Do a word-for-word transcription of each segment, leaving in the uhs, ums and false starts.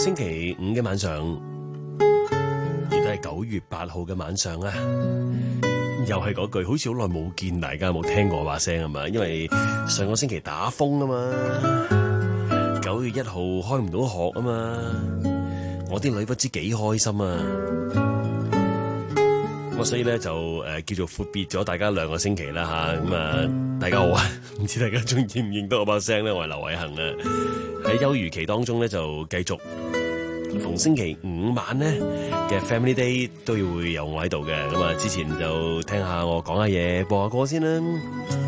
星期五嘅晚上，亦都係九月八號嘅晚上啊！又係嗰句，好似好耐冇見，大家有冇聽過把聲啊嘛？因為上個星期打風啊嘛，九月一號開唔到學啊嘛，我啲女不知幾開心啊！咁所以咧就誒、呃、叫做闊別咗大家兩個星期啦吓，咁啊大家好啊，唔知大家仲認唔認得我把聲咧？我係劉偉恒啊，喺休漁期當中咧就繼續逢星期五晚咧嘅 Family Day 都要會有我喺度嘅，咁啊之前就聽下我講下嘢，播下歌先啦。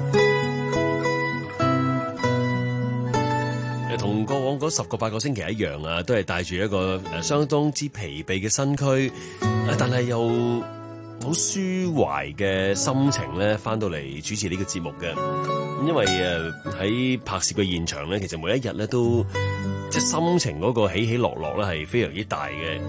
同過往嗰十個八個星期一樣啊，都係帶住一個誒相當之疲憊嘅身軀，但係又好舒懷嘅心情咧，翻到嚟主持呢個節目嘅。咁因為誒喺拍攝嘅現場咧，其實每一日咧都即係心情嗰個起起落落咧係非常之大嘅。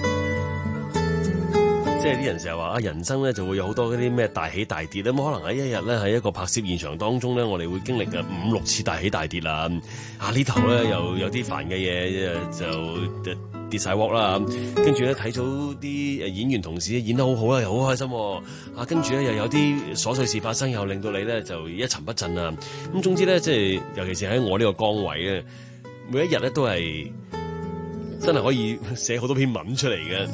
即係啲人成日話啊，人生咧就會有好多嗰啲咩大起大跌咧。咁可能喺一日咧喺一個拍攝現場當中咧，我哋會經歷嘅五六次大起大跌啦。啊呢頭咧又有啲煩嘅嘢就跌晒鑊啦。跟住咧睇到啲誒演員同事演得好好啦，又好開心。啊跟住咧又有啲瑣碎事發生，又令到你咧就一沉不振啊。咁總之咧，即係尤其是喺我呢個崗位咧，每一日咧都係真係可以寫好多篇文出嚟嘅。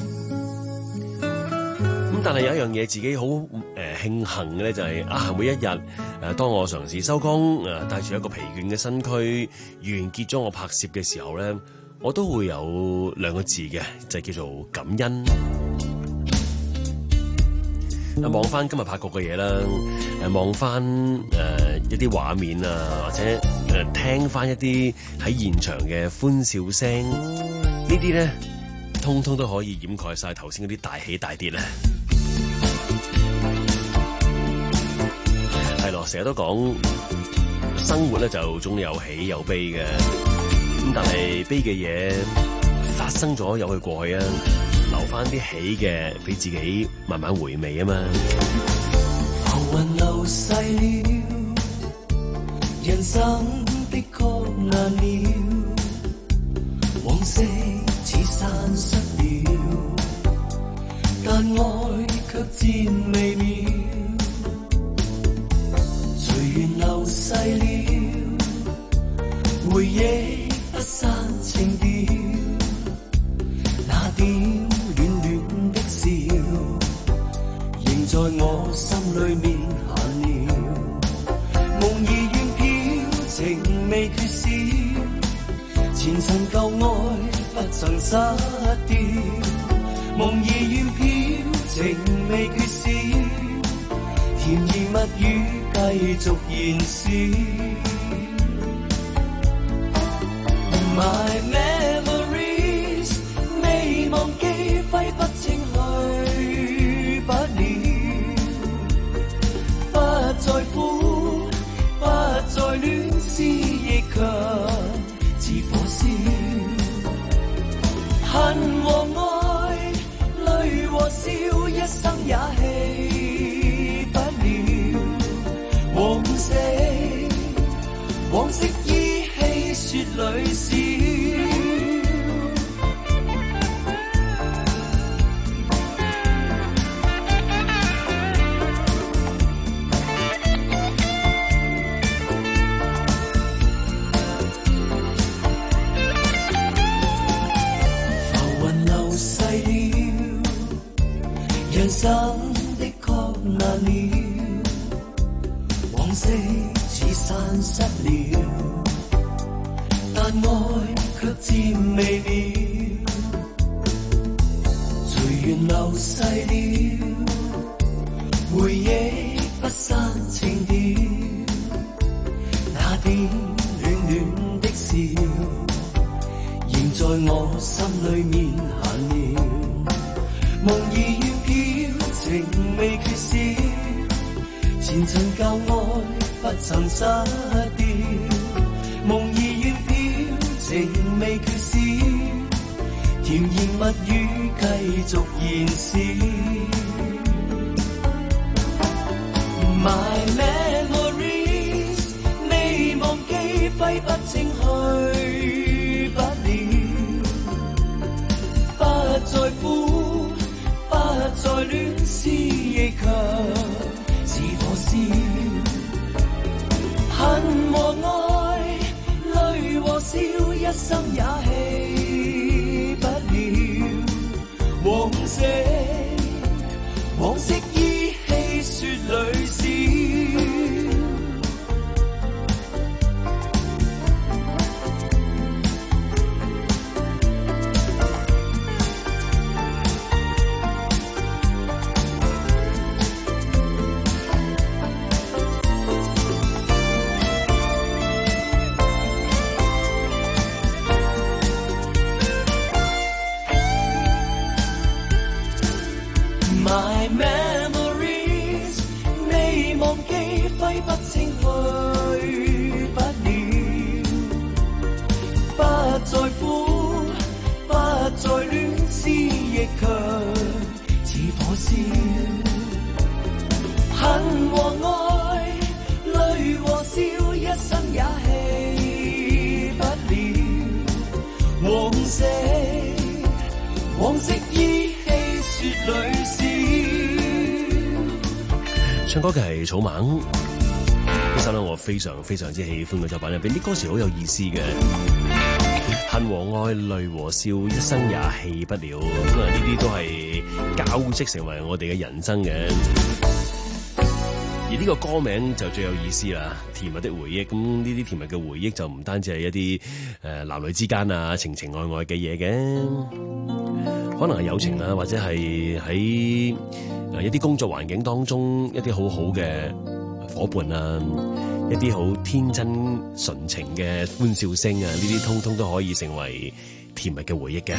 咁但係有一樣嘢自己好誒慶幸嘅咧，就係啊每一日誒、呃、當我嘗試收工誒帶住一個疲倦嘅身軀完結咗我拍攝嘅時候咧，我都會有兩個字嘅，就係、叫做感恩。啊望翻今日拍過嘅嘢啦，誒望翻誒一啲畫面啊，或者誒、呃、聽翻一啲喺現場嘅歡笑聲，呢啲咧通通都可以掩蓋晒頭先嗰啲大起大跌咧。係咯，成日都講生活咧就總有喜有悲嘅，咁但係悲嘅嘢發生咗有去過去啊，留翻啲喜嘅俾自己慢慢回味啊嘛。 浮雲流逝了，人生的確難了，往昔似散失了，但愛卻漸微妙。隨緣流逝了，回憶不散情調，那點暖暖的笑，仍在我心裏面閒聊。夢已遠飄，情未缺少，前塵舊愛不曾失掉。夢已遠飄，情未缺少，甜言蜜語繼續燃燒。My memories 未忘記，揮不清去不了，不再苦，不再戀，思亦強似火燒。恨和愛，淚和笑，一生也棄不了。往昔往昔依稀雪裏笑。浮雲流逝了，人生的確難了，往昔似散失了，但愛卻漸微了。隨緣流逝了，回憶不散情調，那點暖暖的笑，仍在我心裏面閒聊。夢已遠飄，情未缺少，前塵舊愛不曾失掉。夢已遠飄，情未缺少，甜言蜜語繼續燃燒。My memories 未忘記，揮不清去不了， 再苦，不再戀絲亦強，似火燒。恨和愛，淚和笑，一生也棄不了。往昔，往昔依稀雪裏笑。My memories 未忘記，揮不清去不了。不再苦，不再戀絲亦強，似火燒。恨和愛，淚和笑，一生也棄不了。往昔，往昔依稀雪裏笑。 唱歌嘅係草蜢，呢首咧我非常非常之喜歡嘅作品入邊，啲歌詞好有意思嘅。恨和愛，淚和笑，一生也棄不了。咁啊，呢啲都係交織成為我哋嘅人生嘅。而呢個歌名就最有意思啦，甜蜜的回憶。咁呢啲甜蜜嘅回憶就唔單止係一啲誒、呃、男女之間啊情情愛愛嘅嘢嘅，可能係友情啊，或者係喺誒一啲工作環境當中一啲好好嘅伙伴啊，一啲好天真純情嘅歡笑聲啊，呢啲通通都可以成為甜蜜嘅回憶嘅。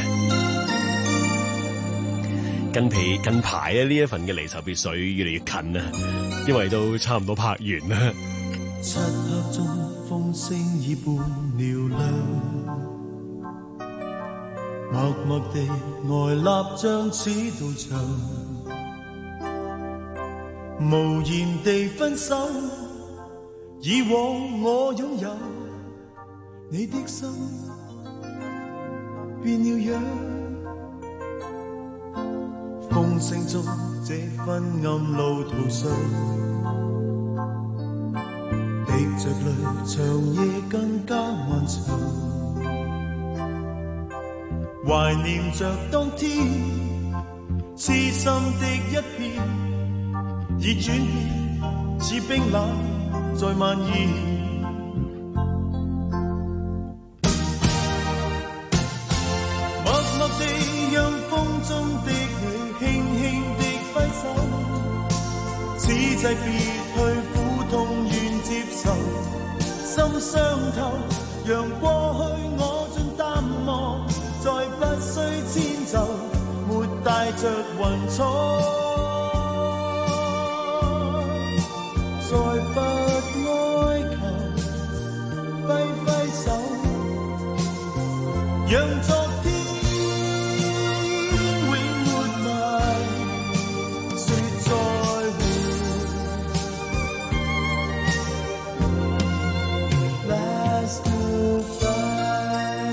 近期近排咧呢一份嘅離愁別緒越嚟越近啊，因為都差唔多拍完啦。 漆黑中風聲已半嘹亮，默默地呆立像似道場，無言地分手。以往我擁有你的心變了樣，風聲中這昏暗路途上，滴着淚，長夜更加漫長，懷念着當天痴心的一片，已轉變似冰冷在蔓延，默默地讓風中的你輕輕地揮手，此際別去苦痛願接受，心傷透，讓過去我盡淡忘，再不需遷就，沒帶着雲彩，再不讓昨天永活埋，說再會 Last goodbye。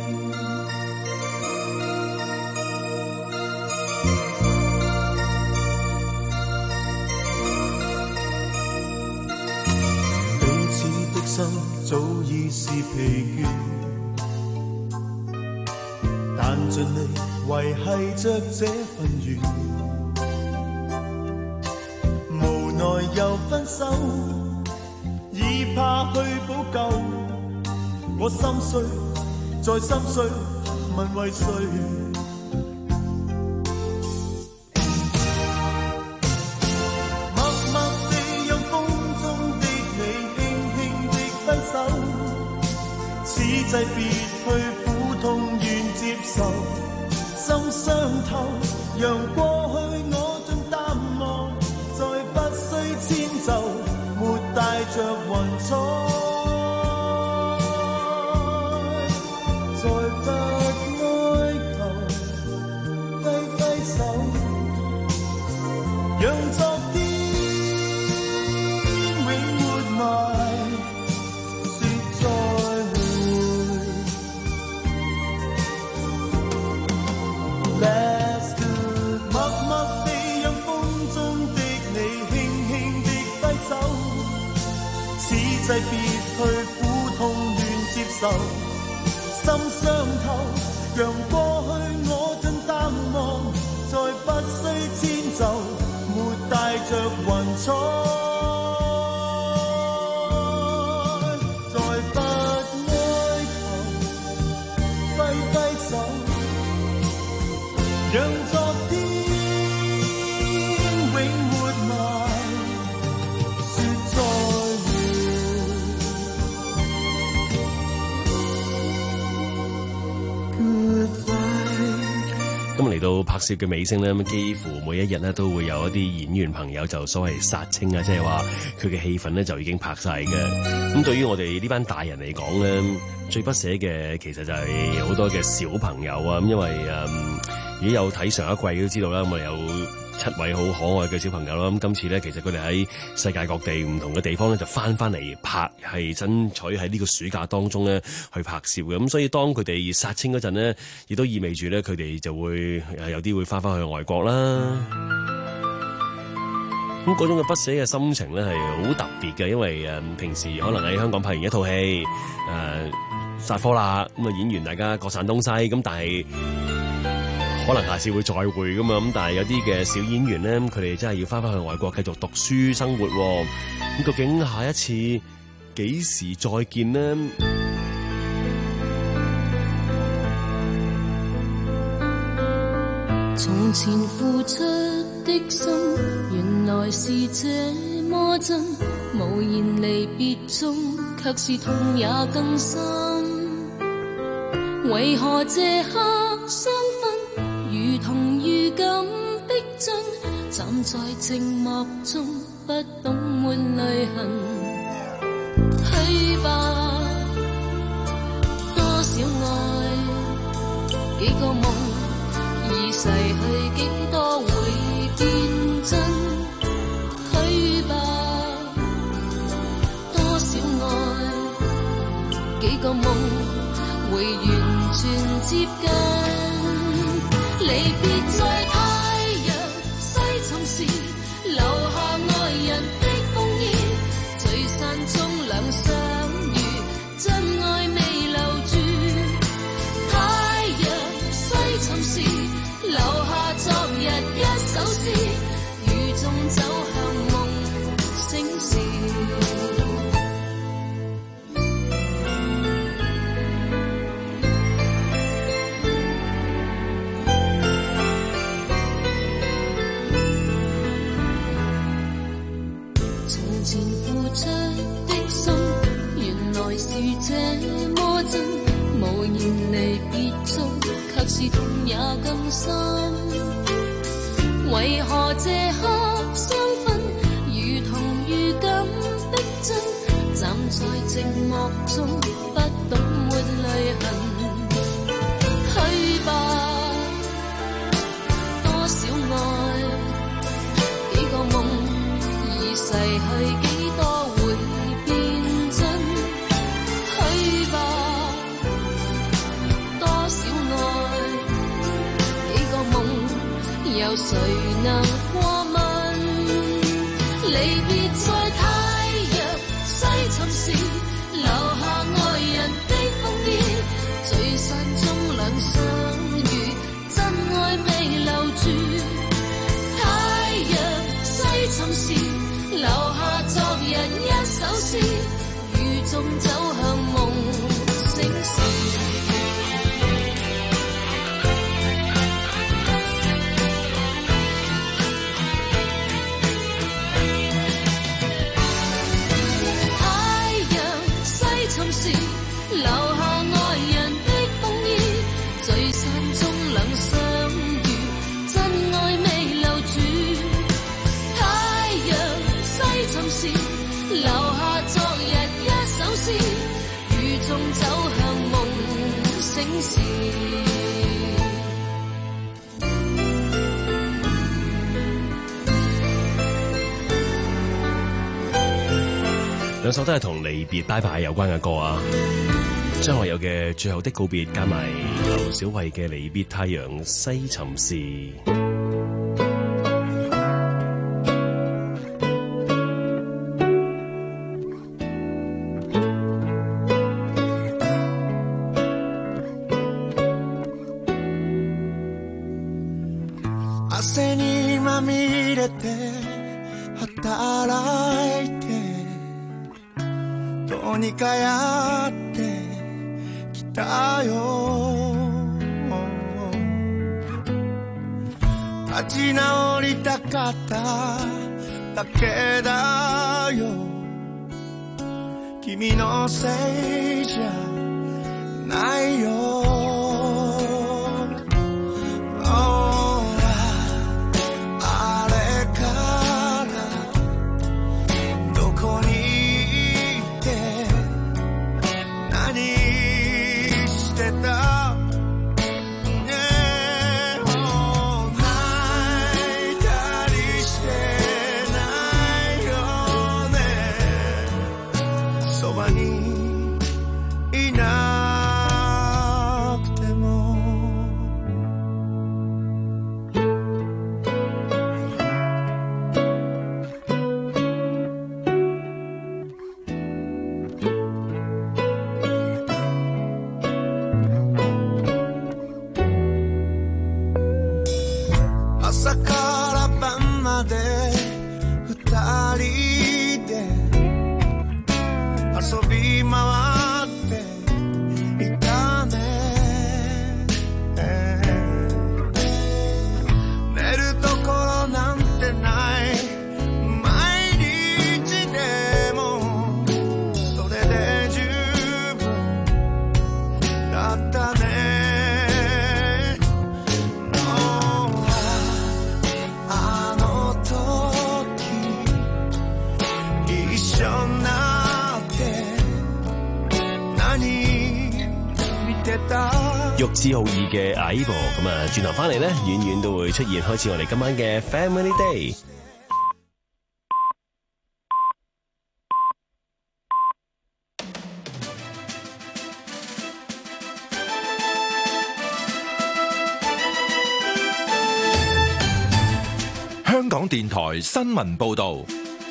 彼此的心早已是疲倦，但盡力維繫着這份緣，無奈又分手，已怕去補救，我心碎再心碎，問為誰？默默地讓風中的你輕輕地揮手，此際別去苦痛願接受，心傷透，讓過去我盡淡忘，再不需遷就，沒帶着雲彩，再不哀求，揮揮手，讓昨天永活埋，說再會。 別去苦痛願接受，心傷透，讓過去我盡淡忘，再不需遷就，沒帶着雲彩，再不哀求，揮揮手，讓昨天永活埋，說再會。 咁嚟到拍攝嘅尾聲咧，咁幾乎每一日咧都會有一啲演員朋友就所謂殺青啊，即係話佢嘅戲份咧就已經拍晒嘅。咁對於我哋呢班大人嚟講咧，最不捨嘅其實就係好多嘅小朋友啊。咁因為誒、嗯，如果有睇上一季都知道啦，咁我哋有七位好可愛嘅小朋友啦。咁今次咧，其實佢哋喺世界各地唔同嘅地方咧，就翻翻嚟拍，係爭取喺呢個暑假當中咧去拍攝嘅。咁所以當佢哋殺青嗰陣咧，亦都意味住咧佢哋就會有啲會翻翻去外國啦。咁嗰種嘅不捨嘅心情咧係好特別嘅，因為誒平時可能喺香港拍完一套戲，誒殺科啦，咁啊演員大家各散東西，咁但係可能下次會再會噶嘛，咁但係有啲嘅小演員咧，佢哋真係要翻返去外國繼續讀書生活，咁究竟下一次幾時再見呢？ 從前付出的心，原來是這麼真，無言離別中，卻是痛也更深。為何這刻相分，如同預感逼真，站在靜默中，不懂換淚痕。去吧，多少愛，幾個夢已逝去，幾多會變真。去吧，多少愛，幾個夢會完全接近。離別在太陽西沉時，留下愛人的烽煙，聚散中兩相遇，真愛未留住。太陽西沉時，留下昨日一首詩，雨中走向夢醒時。從前付出的心，原來是這麼真，無言離別中，卻是痛也更深。為何這刻相分，如同預感逼真，站在靜默中，不懂抹淚痕。去吧，多少愛，幾個夢已逝去，幾多會變真。去吧，多少愛，幾個夢有誰能過問？離別在太陽西沉時，留下愛人的烽煙，聚散中兩相遇，真愛未留住。太陽西沉時，留下昨日一首詩，雨中走向夢醒時。留下愛人的烽煙，聚散中兩相遇，真愛未留住。太陽西沉時，留下昨日一首詩，雨中走向夢醒時。 兩首都係同離別拜拜有關嘅歌啊！張學友嘅《最後的告別》加埋劉小慧嘅《離別太陽西沉時》。 汗にまみれて働いてどうにかやってきたよ。立ち直りたかっただけだよ。君のせいじゃないよ。朝から晩まで二人で遊び回っていたね。寝るところなんてない毎日でもそれで十分だったね。 玉置浩二嘅矮噃，咁啊轉頭翻嚟咧，遠遠都會出現，開始我哋今晚嘅 Family Day。 香港電台新聞報導，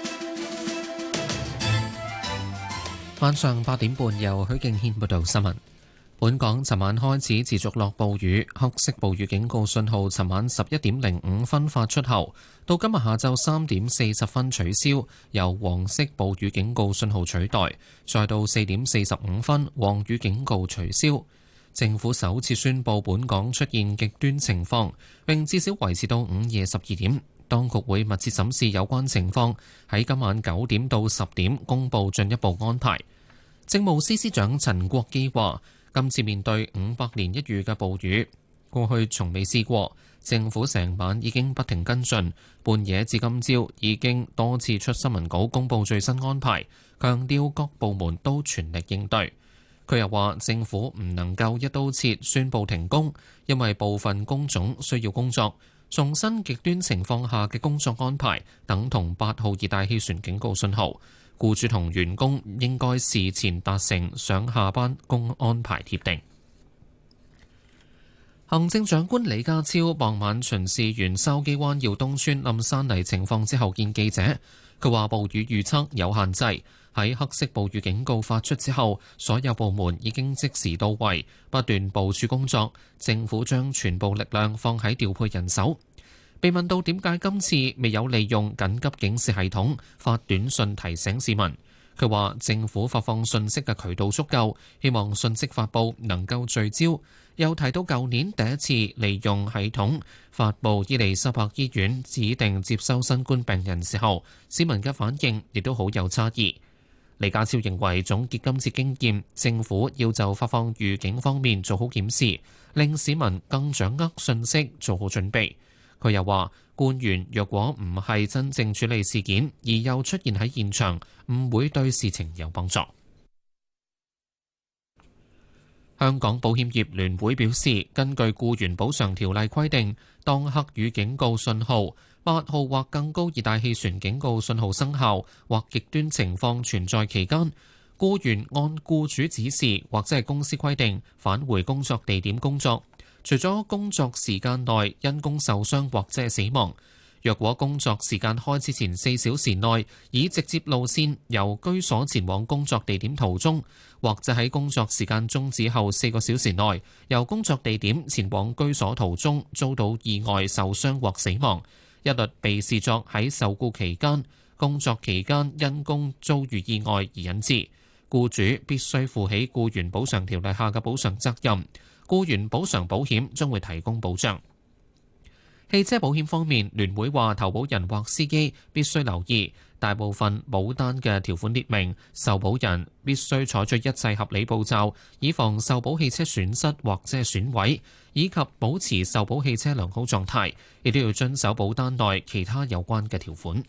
晚上八點半由許敬軒報道新聞。本港尋晚開始持續落暴雨，黑色暴雨警告信號尋晚十一點零五分發出後，到今日下晝三點四十分取消，由黃色暴雨警告信號取代，再到四點四十五分黃雨警告取消。政府首次宣布本港出現極端情況，並至少維持到午夜十二點。當局會密切審視有關情況，喺今晚九點到十點公佈進一步安排。政務司司長陳國基話：今次面對五百年一遇嘅暴雨，過去從未試過。政府成晚已經不停跟進，半夜至今朝已經多次出新聞稿公佈最新安排，強調各部門都全力應對。佢又話：政府唔能夠一刀切宣布停工，因為部分工種需要工作。重申極端情況下嘅工作安排等同八號熱帶氣旋警告信號。僱主同員工應該事前達成上下班工安排協定。行政長官李家超傍晚巡視完筲箕灣耀東村冧山泥情況之後見記者，佢話暴雨預測有限制，喺黑色暴雨警告發出之後，所有部門已經即時到位，不斷部署工作，政府將全部力量放喺調配人手。被問到點解今次未有利用緊急警示系統發短信提醒市民，佢話政府發放信息嘅渠道足夠，希望信息發布能夠聚焦。又提到舊年第一次利用系統發布伊利沙伯醫院指定接收新冠病人時候，市民嘅反應亦都好有差異。李家超認為總結今次經驗，政府要就發放預警方面做好檢視，令市民更掌握信息，做好準備。佢又話：官員若果唔係真正處理事件，而又出現喺現場，唔會對事情有幫助。香港保險業聯會表示，根據僱員補償條例規定，當黑雨警告信號、八號或更高熱帶氣旋警告信號生效或極端情況存在期間，僱員按僱主指示或者係公司規定返回工作地點工作。除咗工作時間內因工受傷或者係死亡， 若果工作時間開始前四小時內以直接路線由居所前往工作地點途中，或者喺工作時間終止後四個小時內由工作地點前往居所途中遭到意外受傷或死亡，一律被視作喺受僱期間、工作期間因公遭遇意外而引致，僱主必須負起僱員補償條例下嘅補償責任。僱員補償保險將會提供保障。汽車保險方面，聯會話投保人或司機必須留意，大部分保單嘅條款列明，受保人必須採取一切合理步驟，以防受保汽車損失或者損毀，以及保持受保汽車良好狀態，亦都要遵守保單內其他有關嘅條款。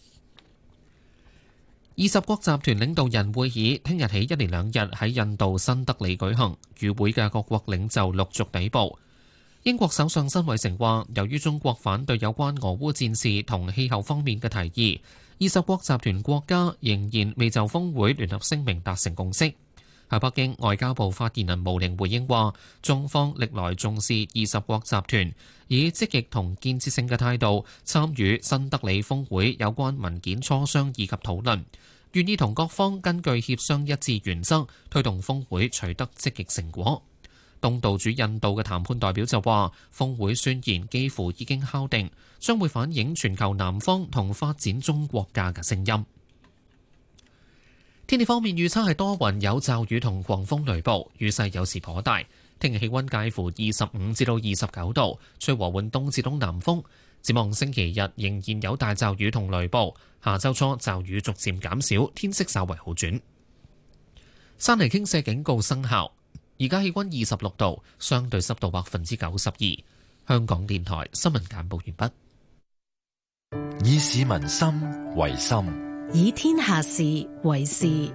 二十國集團領導人會議聽日起一連兩日喺印度新德里舉行，與會嘅各國領袖陸續抵埗。英國首相辛偉誠話，由於中國反對有關俄烏戰事同氣候方面嘅提議，二十國集團國家仍然未就峰會聯合聲明達成共識。喺北京，外交部發言人毛寧回應話，中方歷來重視二十國集團，以積極同建設性嘅態度參與新德里峰會有關文件磋商以及討論，願意同各方根據協商一致原則推動峰會取得積極成果。東道主印度嘅談判代表就話，峰會宣言幾乎已經敲定，將會反映全球南方同發展中國家嘅聲音。天氣方面預測係多雲有驟雨同狂風雷暴，雨勢有時頗大。聽日氣溫介乎二十五至到二十九度，吹和緩東至東南風。展望星期日仍然有大驟雨同雷暴，下周初驟雨逐漸減少，天色稍為好轉。山泥傾瀉警告生效。而家氣溫二十六度，相對濕度百分之九十二。香港電台新聞簡報完畢。以市民心為心， 以天下事為事。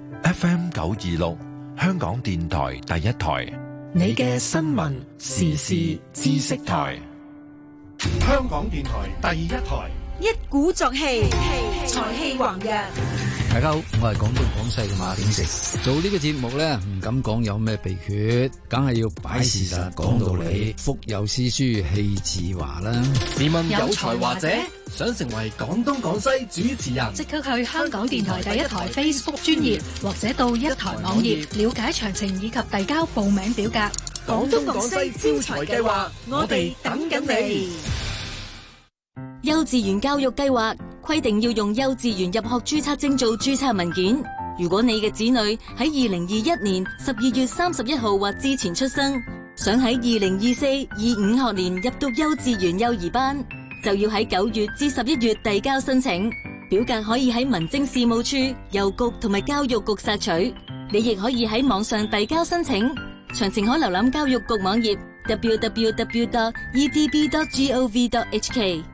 F M 九二六，香港電台第一台， 你嘅新聞時事知識台。 香港電台第一台， 一鼓作氣，財氣宏躍。 大家好，我係廣東廣西嘅馬鼎盛。做呢個節目咧，唔敢講有咩秘訣，梗係要擺事實講道理，腹有詩書氣自華啦。 試問有才華者想成為廣東廣西主持人， 即刻去香港電台第一台 Facebook 專頁，或者到一台網頁了解詳情以及遞交報名表格。 廣東廣西招才計劃，我哋等緊你。 幼稚園教育計劃規定要用幼稚園入學註冊證做註冊文件。如果你嘅子女喺二零二一年十二月三十一號或之前出生，想喺二零二四二五學年入讀幼稚園幼兒班，就要喺九月至十一月遞交申請。表格可以喺民政事務處、郵局同埋教育局索取。你亦可以喺網上遞交申請。詳情可瀏覽教育局網頁 double-u double-u double-u dot e d b dot gov dot h k。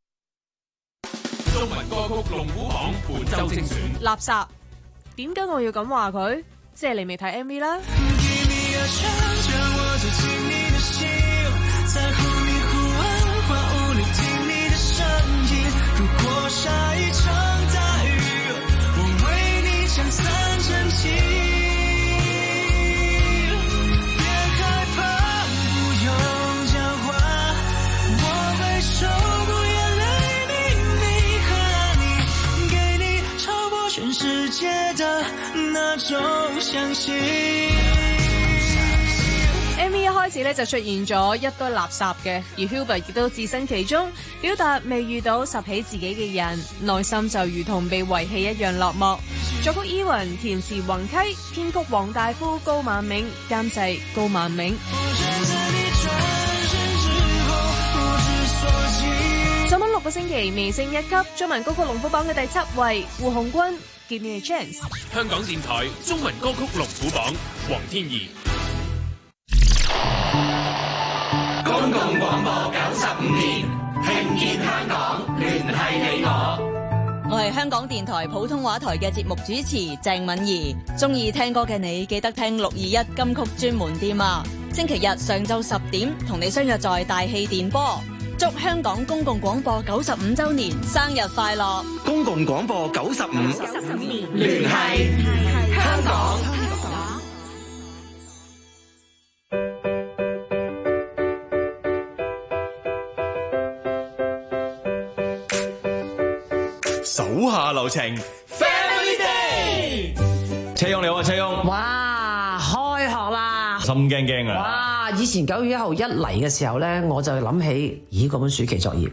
中文歌曲龍虎榜本周精選。 垃圾，點解我要咁話佢？即係你未睇 M V 啦。 M V 一開始咧就出現咗一堆垃圾嘅，而 Hubert 亦都置身其中，表達未遇到拾起自己嘅人，內心就如同被遺棄一樣落寞。作曲 Ewan， 填詞宏溪，編曲黃大夫、高萬銘，監製高萬銘。上晚六個星期微升一級，中文歌曲龍虎榜嘅第七位，胡鴻鈞 Give Me a Chance。 香港電台中文歌曲龍虎榜，黃天怡。 公共廣播九十五年，聽見香港，聯繫你我。 我係香港電台普通話台嘅節目主持鄭敏儀。中意聽歌嘅你，記得聽六二一金曲專門店啊！星期日上晝十點，同你相約在大氣電波。祝香港公共廣播九十五周年生日快樂！ 公共廣播九十五年，聯繫香港。 手下留情 ，Family Day。 車勇你好啊，車勇。 哇，開學啦！ 心驚驚啊！ 哇，以前九月一號一嚟嘅時候咧，我就諗起，咦，嗰本暑期作業。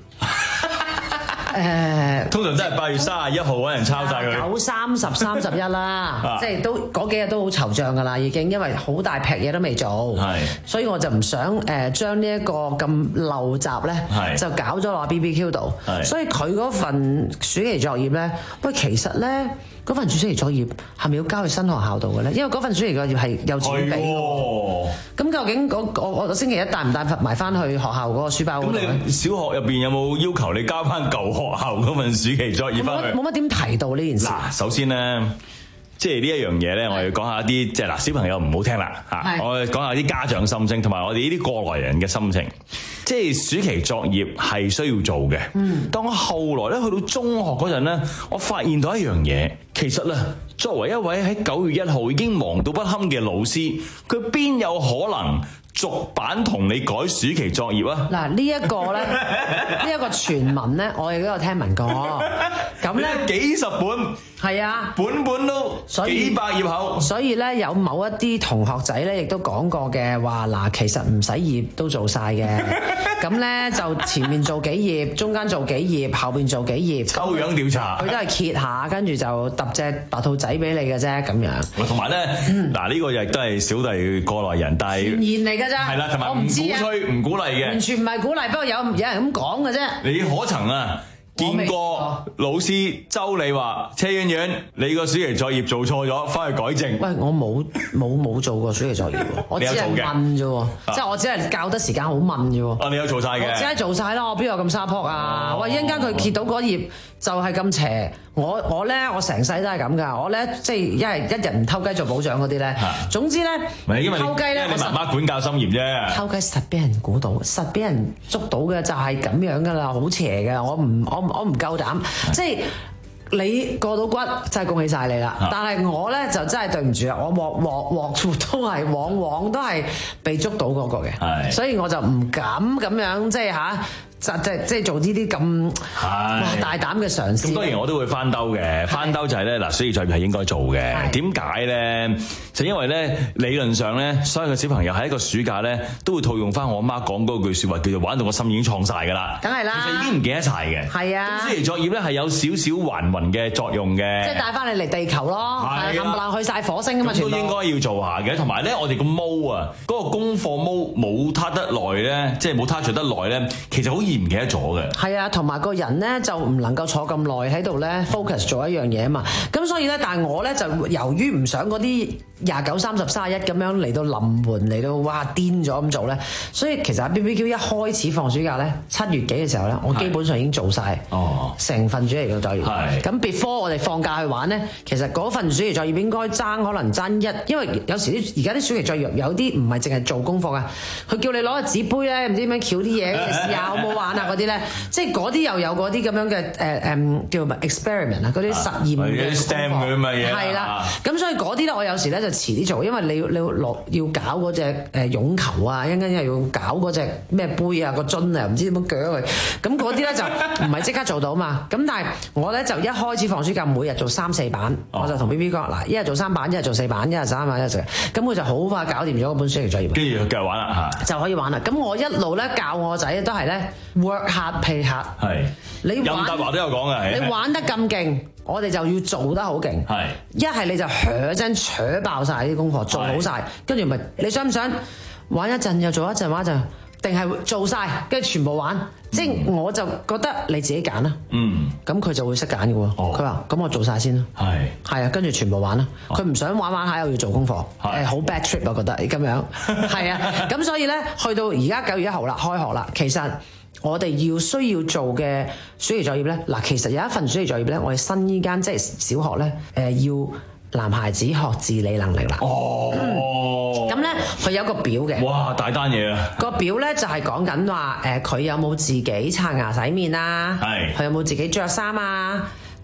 誒， 通常都係八月三十一號揾人抄晒佢。 九三十三十一啦，即係都嗰幾日都好惆悵㗎啦，已經，因為好大劈嘢都未做，係，所以我就唔想誒將呢一個咁陋習咧，就搞咗落 B B Q 度，所以佢嗰份暑期作業咧，喂，其實咧嗰份暑期作業係咪要交去新學校度嘅咧？因為嗰份暑期作業係幼稚園俾嘅，咁究竟我我我星期一帶唔帶埋翻去學校嗰個書包？ 咁你小學入邊有冇要求你交翻舊學校嗰份暑期作業翻去？ 冇乜點提到呢件事。 嗱，首先咧，即係呢一樣嘢咧，我要講下一啲即係嗱，小朋友唔好聽啦嚇，我講下啲家長心聲，同埋我哋呢啲過來人嘅心情。即係暑期作業係需要做嘅。嗯，當我後來咧去到中學嗰陣咧，我發現到一樣嘢，其實咧，作為一位喺九月一號已經忙到不堪嘅老師，佢邊有可能逐版同你改暑期作業啊？ 嗱，呢一個咧，呢一個傳聞咧，我亦都有聽聞過。咁咧幾十本， 係啊， 本本都幾百頁厚。 所以咧，有某一啲同學仔咧，亦都講過嘅話，嗱，其實唔使頁都做晒嘅。咁咧就前面做幾頁，中間做幾頁，後邊做幾頁。 抽樣調查， 佢都係揭下，跟住就揼隻白兔仔俾你嘅啫，咁樣。 同埋咧，嗱呢個亦都係小弟過來人，但係傳言嚟㗎咋。 係啦，同埋唔鼓吹、唔鼓勵嘅。 完全唔係鼓勵，不過有有人咁講嘅啫。 你可曾啊？見過老師周你話車婉婉，你個暑期作業做錯咗，翻去改正。 喂，我冇冇冇做過暑期作業喎，我只係問啫喎，即係我只係教得時間好問啫喎。 哦，你有做晒嘅？ 我只係做晒啦，我邊有咁沙撲啊？喂，一陣間佢揭到嗰頁就係咁邪，我我咧我成世都係咁㗎，我咧即係一係一日唔偷雞做保長嗰啲咧。總之咧，偷雞咧， 你媽媽管教森嚴啫。 偷雞實俾人估到，實俾人捉到嘅就係咁樣㗎啦，好邪嘅，我唔我。我唔夠膽，即係你過到骨真係恭喜晒你啦！啊、但係我咧就真係對唔住啦，我鑊鑊鑊都係往往都係被捉到嗰個嘅，所以我就唔敢咁樣即係吓。即即即做呢啲咁大膽嘅嘗試。咁當然我都會翻兜嘅，翻兜就係咧嗱，暑期作業係應該做嘅。點解咧？就因為咧理論上咧，所有嘅小朋友喺一個暑假咧都會套用翻我阿媽講嗰句説話，叫做玩到個心已經創晒㗎啦。 梗係啦， 其實已經唔記得晒嘅。係啊。咁暑期作業咧係有少少還魂嘅作用嘅。 即係帶翻你嚟地球咯，冚唪唥去晒火星啊嘛，全部都應該要做下嘅。同埋咧，我哋個毛啊，嗰個功課毛冇攤得耐咧，即係冇攤住得耐咧，其實好易唔記得咗嘅。 係啊，同埋個人咧就唔能夠坐咁耐喺度咧 focus 做一樣嘢啊嘛。咁所以咧，但係我咧就由於唔想嗰啲廿九、三十、三十一咁樣嚟到臨門嚟到哇癲咗咁做咧，所以其實 B B Q 一開始放暑假咧，七月幾嘅時候咧，我基本上已經做晒成份暑期嘅作業。咁 before 我哋放假去玩咧，其實嗰份暑期作業應該爭可能爭一，因為有時啲而家啲暑期作業有啲唔係淨係做功課㗎，佢叫你攞個紙杯咧，唔知點樣翹啲嘢，你試下好唔好玩啊嗰啲咧，即係嗰啲又有嗰啲咁樣嘅誒誒叫乜 experiment 啊，嗰啲實驗嘅 STEM 咁嘅嘢。 係啦，咁所以嗰啲咧，我有時咧就遲啲做，因為你要你要落要搞嗰隻誒絨球啊，一陣間又要搞嗰隻咩杯啊個樽啊，唔知點樣鋸佢，咁嗰啲咧就唔係即刻做到嘛。咁但係我咧就一開始放暑假，每日做三四版，哦、我就同 B B 講嗱，一日做三版，一日做四版，一日三版，一日做，咁佢就好快搞掂咗嗰本暑期作業。 跟住繼續玩啦嚇， 就可以玩啦。咁我一路咧教我仔都係咧 work hard play hard。係，你任達華都有講嘅， 你玩得咁勁，我哋就要做得好勁。係，一係你就噏真扯爆晒啲功課，做好晒，跟住咪你想唔想玩一陣又做一陣玩一陣，定係做晒跟住全部玩？嗯、即係我就覺得你自己揀啦。嗯，咁佢就會識揀嘅喎。佢話：咁我做晒先啦。係，係啊，跟住全部玩啦。佢唔想玩玩下又要做功課，誒好 bad trip 我覺得咁樣。係啊，咁所以咧，去到而家九月一號啦，開學啦，其實。我哋要需要做嘅暑期作業咧，嗱，其實有一份暑期作業咧，我哋新依間即係小學咧，誒、呃、要男孩子學自理能力啦。哦，咁咧佢有個表嘅。 哇，大單嘢啊！ 個表咧就係講緊話，誒、呃、佢有冇自己刷牙洗面啊？係。佢有冇自己着衫啊？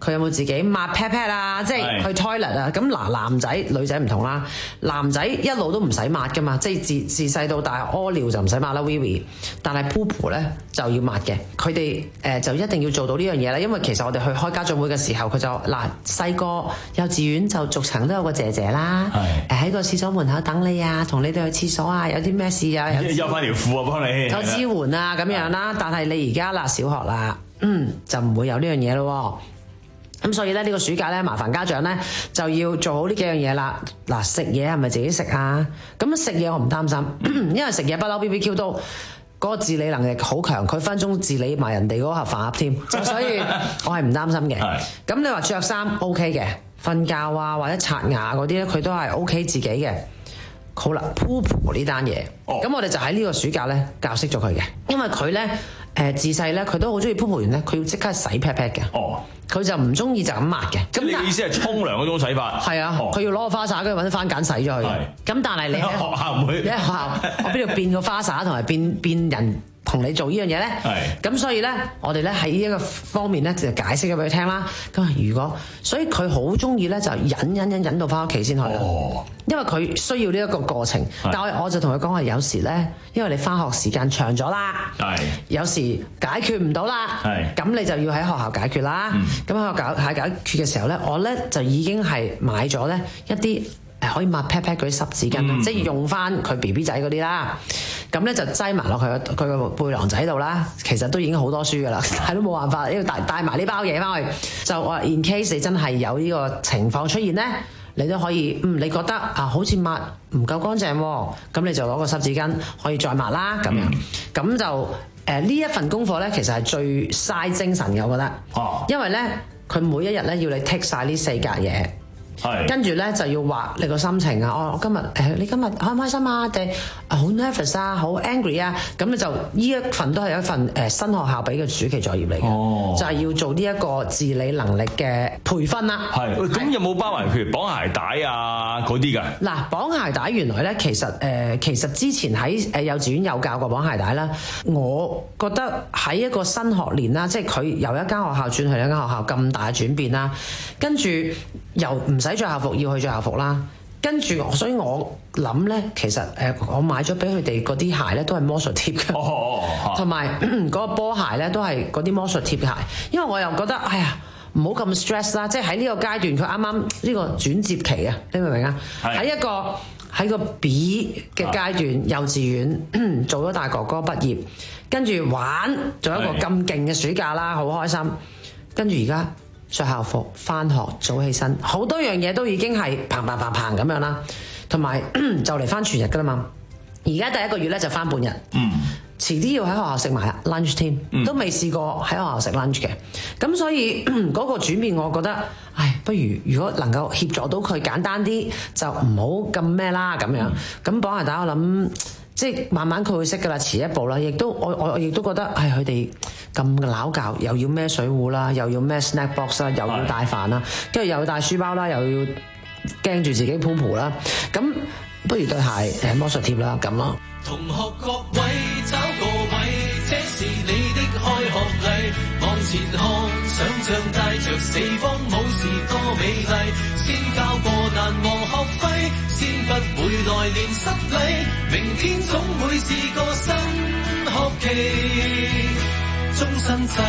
佢有冇自己抹 pat pat 啊，即係去 toilet 啊。咁嗱，男仔女仔唔同啦，男仔一路都唔使抹噶嘛，即係自自細到大屙尿就唔使抹啦 ，wee wee， 但係 poo poo 咧就要抹嘅。佢哋誒就一定要做到呢樣嘢啦，因為其實我哋去開家長會嘅時候，佢就嗱細個幼稚園就逐層都有個姐姐啦，誒喺個廁所門口等你啊，同你哋去廁所啊，有啲咩事啊，有休翻條褲啊，幫你有支援啊咁樣啦。但係你而家啦小學啦，嗯就唔會有呢樣嘢咯。咁所以咧呢個暑假咧，麻煩家長咧就要做好呢幾樣嘢啦。嗱，食嘢係咪自己食啊？咁食嘢我唔擔心，因為食嘢不嬲 B B Q 都嗰個自理能力好強，佢分鐘自理埋人哋嗰盒飯盒添，所以我係唔擔心嘅。咁你話着衫 O K 嘅，瞓覺啊或者刷牙嗰啲咧，佢都係 O K 自己嘅。好啦，poo poo呢單嘢，咁、oh. 我哋就喺呢個暑假咧教識咗佢嘅，因為佢咧誒自細咧佢都好中意 poo poo完咧，佢要即刻洗 pat pat 嘅。哦，佢就唔中意就咁抹嘅。 咁你嘅意思係沖涼嗰種洗法？係啊，佢、oh. 要攞個花灑跟住揾番梘洗咗佢。咁但係你喺學校唔會， 你喺學校我邊度變個花灑同埋變變人同你做呢樣嘢咧？係。咁所以咧，我哋咧喺呢一個方面咧就解釋咗俾佢聽啦。咁如果所以佢好中意咧就忍忍忍忍到翻屋企先去啦。哦。因為佢需要呢一個過程，但係我就同佢講話，有時咧，因為你翻學時間長咗啦，有時解決唔到啦，咁你就要喺學校解決啦。咁喺學校喺解決嘅時候咧，我咧就已經係買咗咧一啲誒可以抹 pat pat 嗰啲濕紙巾，嗯、即係用翻佢 B B 仔嗰啲啦。咁咧就擠埋落佢佢個背囊仔度啦。其實都已經好多書噶啦，係都冇辦法，要帶帶埋呢包嘢翻去。就我 in case 你真係有呢個情況出現咧。你都可以，嗯，你覺得啊，好似抹唔夠乾淨喎，咁你就攞個濕紙巾可以再抹啦，咁樣，咁、嗯、就誒呢、呃、一份功課咧，其實係最嘥精神嘅，我覺得，哦，因為咧佢每一日咧要你剔晒呢四格嘢。跟住咧就要話你個心情啊！哦，我今日誒、呃，你今日開唔開心啊？定好 nervous 啊？好 angry 啊？咁你就呢一份都係一份誒、呃、新學校俾嘅暑期作業嚟嘅，哦、就係要做呢一個自理能力嘅培訓啦。係， 咁有冇包埋譬如綁鞋帶啊嗰啲㗎？ 嗱，綁鞋帶原來咧其實誒、呃、其實之前喺誒幼稚園有教過綁鞋帶啦。我覺得喺一個新學年啦，即係佢由一間學校轉去另一間學校咁大嘅轉變啦，跟住又唔使着校服要去着校服啦，跟住所以我諗咧，其實誒我買咗俾佢哋嗰啲鞋咧都係魔術貼嘅，同埋嗰個波鞋咧都係嗰啲魔術貼鞋，因為我又覺得哎呀唔好咁 stress 啦，即係喺呢個階段佢啱啱呢個轉接期啊，你明唔明啊？喺一個喺個 B 嘅階段，幼稚園做咗大哥哥畢業，跟住玩做一個咁勁嘅暑假啦，好開心，跟住而家着校服返學早起身，好多樣嘢都已經係砰砰砰砰咁樣啦，同埋就嚟返全日㗎啦嘛。而家第一個月咧就返半日，嗯，遲啲要喺學校食埋 lunch 添，都未試過喺學校食 lunch 嘅。咁所以嗰、嗰個轉變，我覺得，唉，不如如果能夠協助到佢簡單啲，就唔好咁咩啦咁樣。咁綁鞋帶我諗，即係慢慢佢會識㗎啦，遲一步啦。亦都我我亦都覺得，唉，佢哋咁鬧教，又要孭水壺啦，又要孭 snack box 啦，又要帶飯啦，跟住又要帶書包啦，又要驚住自己 poo poo 啦，咁不如對鞋誒魔術貼啦咁咯。 同學各位找個位，這是你的開學禮。往前看，想像帶着四方帽是多美麗。先交過難忘學費，先不會來年失禮。明天總會是個新學期，終身制。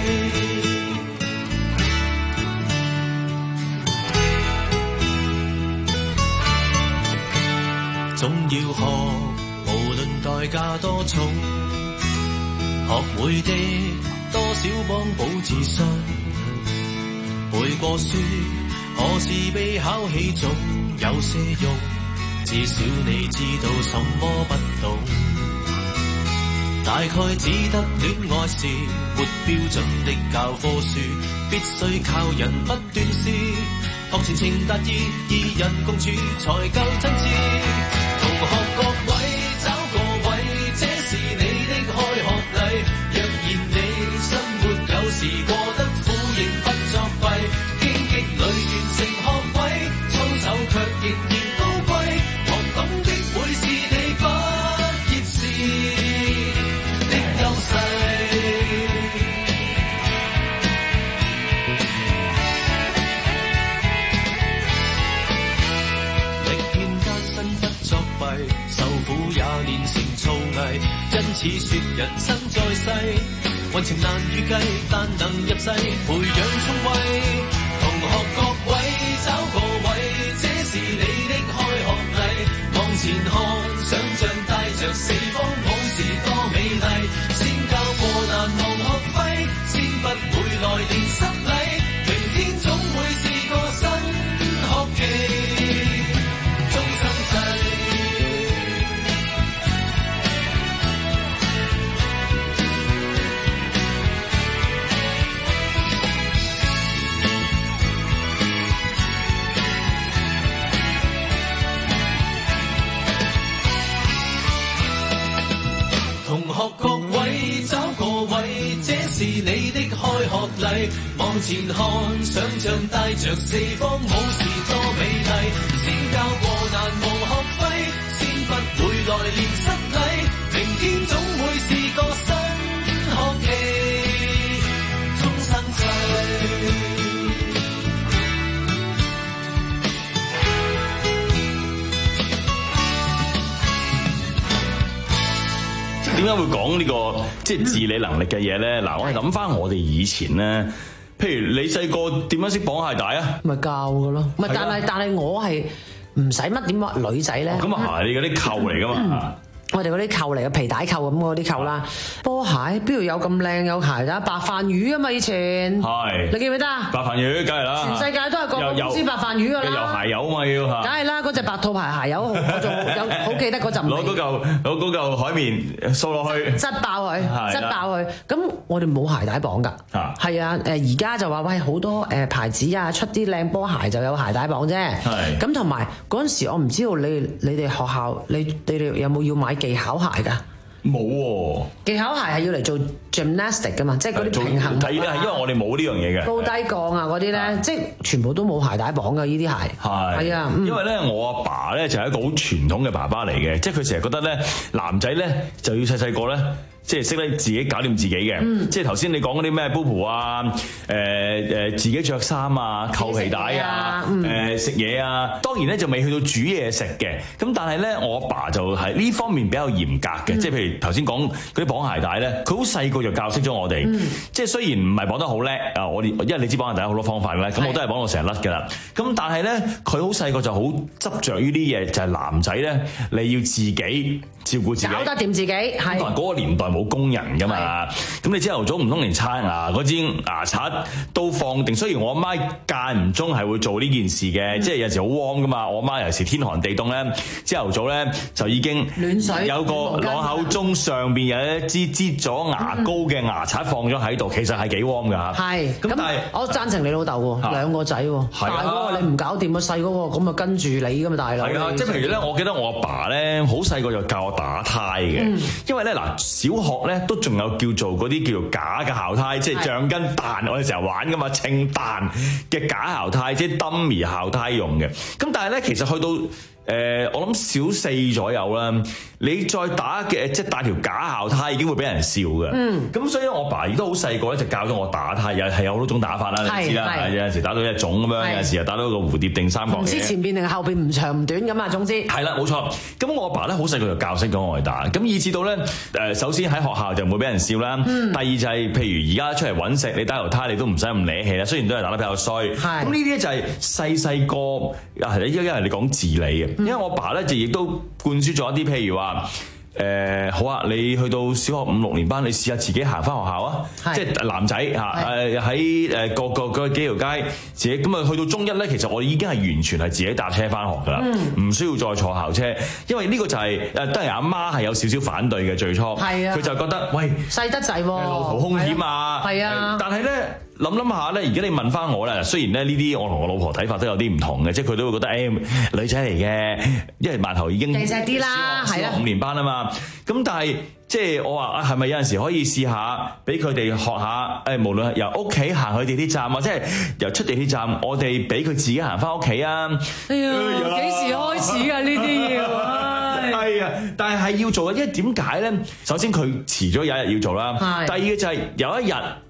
總要學，無論代價多重，學會的多少幫補自信。背過書，何時被考起總有些用，至少你知道什麼不懂。大概只得戀愛是沒標準的教科書，必須靠人不斷試，學前情達意，二人共處才夠真摯。同學各位找個位，這是你的開學禮。若然你生活有時過得苦，仍不作廢，荊棘裏完成學位，操守卻仍然高貴。學懂的會是你畢業時的優勢。 似說人生在世，運程難預計，但能入世培養聰慧。同學各位找個位，這是你的開學禮。往前看，想像帶着四方武士多美麗。先交過難忘學費，先不會來年失禮。明天總會是個新學期，終生制。同學各位找個位，這是你的開學禮。往前看，想像帶着四方武士多美麗。先交過難忘學費，先不會來年失禮。明天總會是個新學期，終生制。 點解會講呢個即係自理能力嘅嘢咧？嗱、嗯，我係諗翻我哋以前咧，譬如你細個點樣識綁鞋帶啊？ 咪教嘅咯，咪但係但係我係唔使乜點話女仔咧。 咁啊係，你嗰啲扣嚟噶嘛？嗯我哋嗰啲扣嚟嘅皮帶扣咁嗰啲扣啦，波鞋邊度有咁靚有鞋帶？白飯魚啊嘛以前，係你記唔記得啊？ 白飯魚梗係啦， 全世界都係個個公司白飯魚㗎啦， 有鞋油啊嘛要嚇， 梗係啦，嗰隻白兔牌鞋油，我仲有好記得嗰陣味。 攞嗰嚿攞嗰嚿海綿掃落去， 擠爆佢，擠爆佢。咁我哋冇鞋帶綁㗎，係啊誒而家就話喂好多誒牌子啊出啲靚波鞋就有鞋帶綁啫。係咁同埋嗰陣時我唔知道你你哋學校你你哋有冇要買技巧鞋㗎？ 冇喎， 技巧鞋係要嚟做 gymnastic 㗎嘛，即係嗰啲平衡。 係因為我哋冇呢樣嘢嘅。 高低槓啊嗰啲咧，即係全部都冇鞋帶綁㗎呢啲鞋。係係啊， 因為咧我阿爸咧就係一個好傳統嘅爸爸嚟嘅，即係佢成日覺得咧男仔咧就要細細個咧。即係識得自己搞掂自己嘅，嗯、即係頭先你講嗰啲咩 bobo 啊，誒、呃、誒自己着衫啊，扣皮帶啊，誒食嘢啊，當然咧就未去到煮嘢食嘅，咁但係咧我阿爸就係呢方面比較嚴格嘅，嗯、即係譬如頭先講嗰啲綁鞋帶咧，佢好細個就教識咗我哋，嗯、即係雖然唔係綁得好叻啊，我哋因為你知綁鞋帶有好多方法嘅咧，咁我都係綁到成日甩㗎啦，咁但係咧佢好細個就好執着於啲嘢，就係、是、男仔咧你要自己照顧自己， 搞得掂自己，係嗰個年代冇工人㗎嘛，咁你朝頭早唔通連刷牙嗰支牙刷都放定？雖然我阿媽間唔中係會做呢件事嘅，嗯、即係有時好 warm 㗎嘛。我阿媽有時天寒地凍咧，朝頭早咧就已經暖水有個朗口鐘上邊有一支擠咗牙膏嘅牙刷放咗喺度，其實係幾 warm 㗎。係咁，但係我贊成你老豆喎，兩個仔喎，大嗰個你唔搞掂啊，細嗰個咁啊跟住你㗎嘛，大佬。係啊，即係譬如咧，我記得我阿爸咧好細個就教我打呔嘅，嗯、因為咧嗱小學咧都仲有叫做嗰啲叫做假嘅校呔，即係橡筋彈，我哋成日玩噶嘛，稱彈嘅假校呔，即係 dummy 校呔用嘅。咁但係咧，其實去到誒、呃，我諗小四左右啦，你再打嘅即係打條假校呔已經會俾人笑嘅。嗯。咁所以我爸亦都好細個咧，就教咗我打呔，又係有好多種打法啦，你知啦。有陣時打到一種咁樣，有陣時又打到個蝴蝶定三角嘅。唔知前邊定後邊唔長唔短咁啊，總之。 係啦，冇錯。咁我阿爸咧好細個就教識咗我去打，咁以至到咧誒，首先喺學校就唔會俾人笑啦。嗯、第二就係、是、譬如而家出嚟揾食，你打條呔你都唔使咁理氣啦。雖然都係打得比較衰。咁呢啲咧就係細細個啊，係因為你講自理嘅。嗯、因為我阿爸咧就亦都灌輸咗一啲，譬如話。誒、呃、好啊！你去到小學五六年班，你試下自己行翻學校啊！即係男仔嚇誒喺誒個個個幾條街自己咁啊！去到中一咧，其實我已經係完全係自己搭車翻學㗎啦，唔、嗯、需要再坐校車，因為呢個就係誒當然阿媽係有少少反對嘅最初，佢、啊、就覺得喂細得滯喎， 路途兇險啊！係啊，但係咧。諗諗下咧，而家你問翻我咧，雖然咧呢啲我同我老婆睇法都有啲唔同嘅，即係佢都會覺得誒、欸、女仔嚟嘅，因為饅頭已經細細啲啦，係啊， 五年班啊嘛，咁但係即係我話啊，係咪有陣時可以試下俾佢哋學下誒，無論由屋企行去地鐵站，或者係由出地鐵站，我哋俾佢自己行翻屋企啊！ 哎呀，幾時開始啊？呢啲嘢係啊，但係係要做嘅，因為點解咧？首先佢遲咗有一日要做啦，第二嘅就係有一日。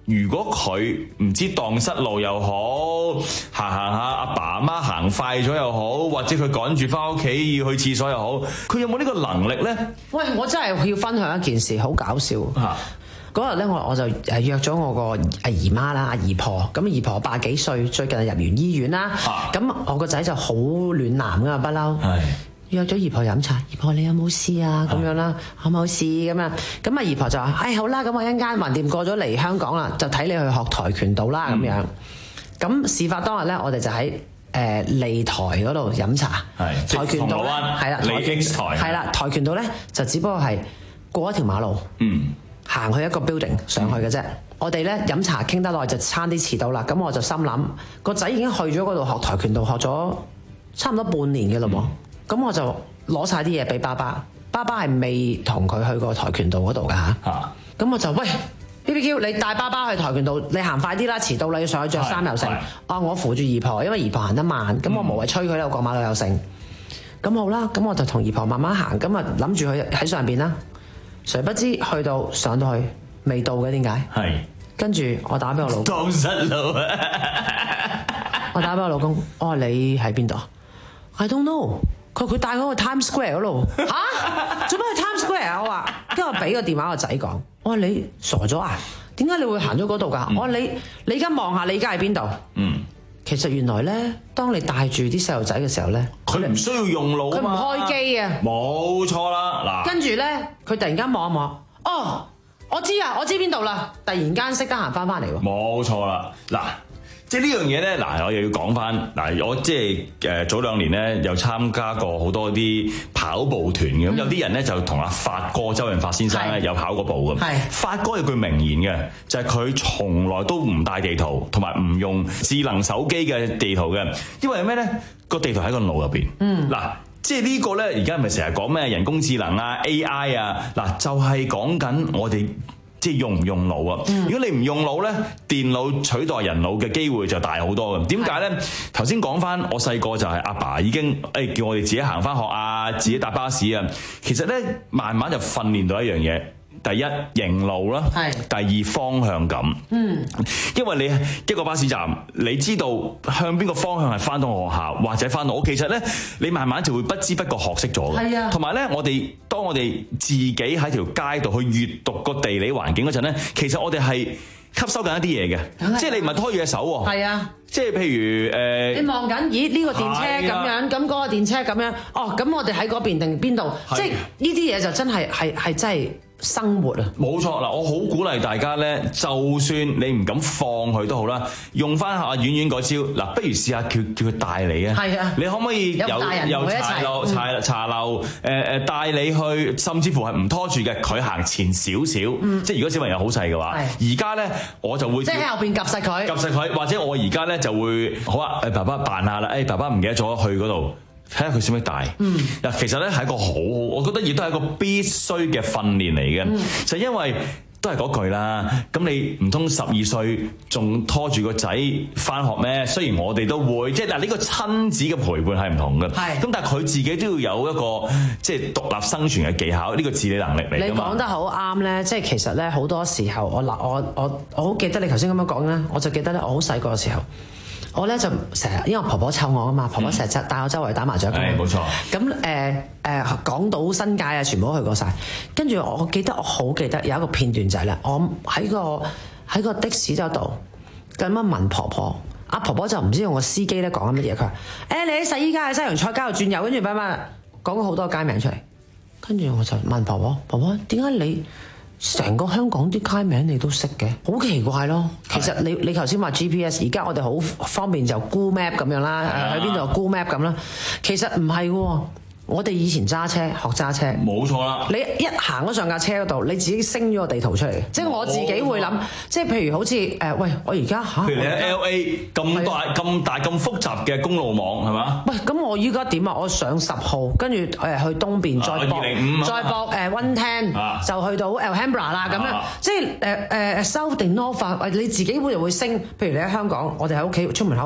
如果佢唔知蕩失路又好，行行下阿爸阿媽行快咗又好，或者佢趕住翻屋企要去廁所又好，佢有冇呢個能力咧？ 喂，我真係要分享一件事，好搞笑。嗰日咧，我我就誒約咗我個阿姨媽啦，阿姨婆。咁姨婆八幾歲，最近入完醫院啦。咁、啊、我個仔就好暖男噶，不嬲。約咗姨婆飲茶，姨婆你有冇事啊？咁樣啦，有冇事咁樣？咁啊姨婆就話：哎好啦，咁我一陣間橫掂過咗嚟香港啦，就睇你去學跆拳道啦咁樣。咁、嗯、事發當日咧，我哋就喺誒利台嗰度飲茶。係跆拳道咧，係啦，利京台係啦，跆拳道咧就只不過係過一條馬路。嗯。行去一個 building 上去嘅啫，嗯、我哋咧飲茶傾得耐就差啲遲到啦。咁我就心諗個仔已經去咗嗰度學跆拳道，學咗差唔多半年嘅嘞喎。咁、嗯、我就攞晒啲嘢俾爸爸，爸爸係未同佢去過跆拳道嗰度㗎嚇。咁、啊、我就喂 B B Q， 你帶爸爸去跆拳道，你行快啲啦，遲到啦，要上去着衫又成。啊，我扶住姨婆，因為姨婆行得慢，咁、嗯、我無謂催佢啦，過馬路又成。咁好啦，咁我就同姨婆慢慢行，咁啊諗住佢喺上邊啦。誰不知去到上到去未到嘅，點解？係跟住我打俾我老公，蕩失路啊！我打俾我老公，我話你喺邊度 ？I don't know。佢佢帶我去 Times Square 嗰度嚇，做咩去 Times Square？我話，跟住我俾個電話我仔講，我話你傻咗啊？點解你會行咗嗰度㗎？嗯、我話你你而家望下你而家喺邊度？嗯。其實原來咧，當你帶住啲細路仔嘅時候咧， 佢唔需要用腦啊嘛， 佢唔開機啊， 冇錯啦。嗱， 跟住咧，佢突然間望一望，哦，我知啊，我知邊度啦，突然間識得行翻翻嚟喎， 冇錯啦。嗱，即係呢樣嘢咧，嗱，我又要講翻，嗱，我即係誒早兩年咧，又參加過好多啲跑步團嘅，咁、嗯、有啲人咧就同阿發哥周潤發先生咧有跑過步嘅，發哥有句名言嘅，就係佢從來都唔帶地圖，同埋唔用智能手機嘅地圖嘅，因為咩咧？個地圖喺個腦入邊，嗯，嗱。即係呢個咧，而家咪成日講咩人工智能啊 A I 啊，嗱就係講緊我哋即係用唔用腦啊？嗯、如果你唔用腦咧，電腦取代人腦嘅機會就大好多嘅。點解咧？頭先講翻，我細個就係阿爸，爸已經誒、哎、叫我哋自己行翻學啊，自己搭巴士啊。其實咧，慢慢就訓練到一樣嘢。第一認路啦，第二方向感。嗯，因為你一個巴士站，你知道向邊個方向係翻到學校或者翻到屋，其實咧你慢慢就會不知不覺學識咗嘅。係啊，同埋咧，我哋當我哋自己喺條街度去閱讀個地理環境嗰陣咧，其實我哋係吸收緊一啲嘢嘅，即係你唔係拖住隻手喎。係啊，即係譬如誒，呃、 你望緊，咦呢、呢個電車咁樣，咁嗰、啊、個電車咁樣，哦咁我哋喺嗰邊定邊度？即係呢啲嘢就真係係係真係。生活啊，冇錯嗱，我好鼓勵大家咧，就算你唔敢放佢都好啦，用翻下婉婉嗰招嗱，不如試下叫叫佢帶你啊，係啊，你可唔可以有有茶樓茶茶樓誒誒帶你去，甚至乎係唔拖住嘅，佢行前少少，嗯、即係如果小朋友好細嘅話，而家咧我就會即係喺後邊夾實佢，夾實佢，或者我而家咧就會好啊，誒爸爸扮下啦，誒爸爸唔記得咗去嗰度。睇下佢識唔識帶。嗯，嗱，其實咧係一個好好，我覺得亦都係一個必須嘅訓練嚟嘅。嗯、就因為都係嗰句啦。咁你唔通十二歲仲拖住個仔返學咩？雖然我哋都會，即係嗱呢個親子嘅陪伴係唔同嘅。係。咁但係佢自己都要有一個即係獨立生存嘅技巧，呢、呢個自理能力嚟㗎嘛。你講得好啱咧，即係其實咧好多時候，我嗱我我我好記得你頭先咁樣講咧，我就記得咧我好細個嘅時候。我咧就成日，因為我婆婆湊我啊嘛，婆婆成日帶我周圍打麻雀。係冇錯。咁誒誒，港島新界啊，全部都去過晒。跟住我記得，我好記得有一個片段就係咧，我喺個喺個的士嗰度咁樣問婆婆，阿婆婆就唔知用個司機咧講緊乜嘢，佢話：誒你喺洗衣街喺西洋菜街度轉右，跟住乜乜講咗好多街名出嚟。跟住我就問婆婆：婆婆點解你成個香港啲街名你都識嘅？好奇怪咯！其實你你頭先話 G P S， 而家我哋好方便就 Google Map 咁樣啦，喺邊度 Google Map 咁啦。其實唔係喎，我哋以前揸車學揸車，冇錯啦。你一行咗上架車嗰度，你自己升咗個地圖出嚟，即係我自己會諗，即係譬如好似誒，喂，我而家嚇，譬如你喺 L A 咁大咁大咁複雜嘅公路網係嘛？喂，咁我依家點啊？我上十號，跟住誒去東邊再駁，再駁誒 one ten，就去到 Alhambra 啦咁樣，即係誒誒 South 定 North，你自己會會升。譬如你喺香港，我哋喺屋企出門口。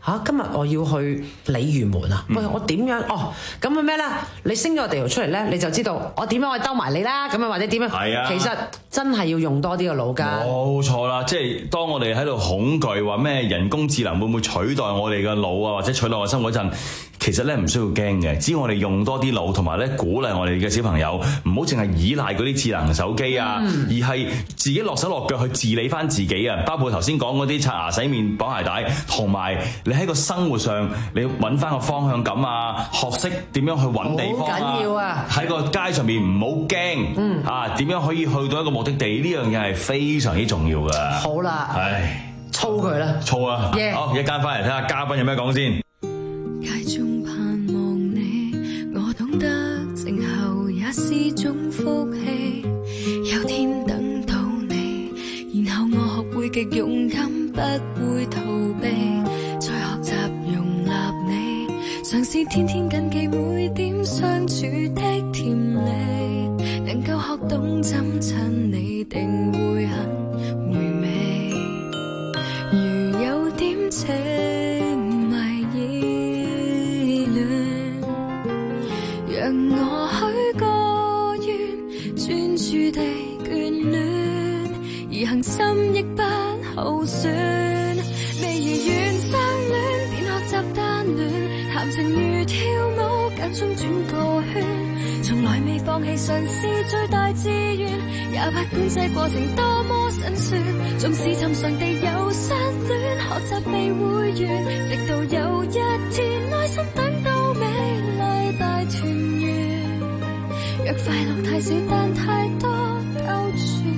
嚇、啊！今日我要去鯉魚門啊！喂、嗯，我點樣？哦，咁係咩咧？你升咗個地圖出嚟咧，你就知道我點樣去兜埋你啦。咁樣或者點樣？ 係啊， 其實真係要用多啲個腦㗎。 冇錯啦，即係當我哋喺度恐懼話咩人工智能會唔會取代我哋嘅腦啊，或者取代我生活嗰陣，其實咧唔需要驚嘅，只要我哋用多啲腦，同埋咧鼓勵我哋嘅小朋友唔好淨係依賴嗰啲智能手機啊，嗯、而係自己落手落腳去治理翻自己啊。包括頭先講嗰啲刷牙、洗面、綁鞋帶，同埋你喺個生活上你揾翻個方向感啊，學識點樣去揾地方啊。好緊要啊！喺個街上面唔好驚，嗯啊，點樣可以去到一個目的地？呢樣嘢係非常之重要㗎。 好啦，唉，操佢啦， 操啊！ Yeah. 好，一間翻嚟睇下嘉賓有咩講先。 街中盼望你，我懂得靜候也是種福氣。有天等到你，然後我學會極勇敢，不會逃避，再學習容納你，嘗試天天緊記每點相處的甜蜜，能夠學懂怎親你，定會很回味。如有點情迷意亂，讓我許個願，專注地眷戀，而行心亦不耗損。未如願相戀，便學習單戀，談情如跳舞，間中轉個圈，從來未放棄嘗試最大志願，也不管這過程多麼辛酸，縱使尋常地有失戀，學習未會完，直到有一天內心等到美麗大團圓。若快樂太少但太多糾纏，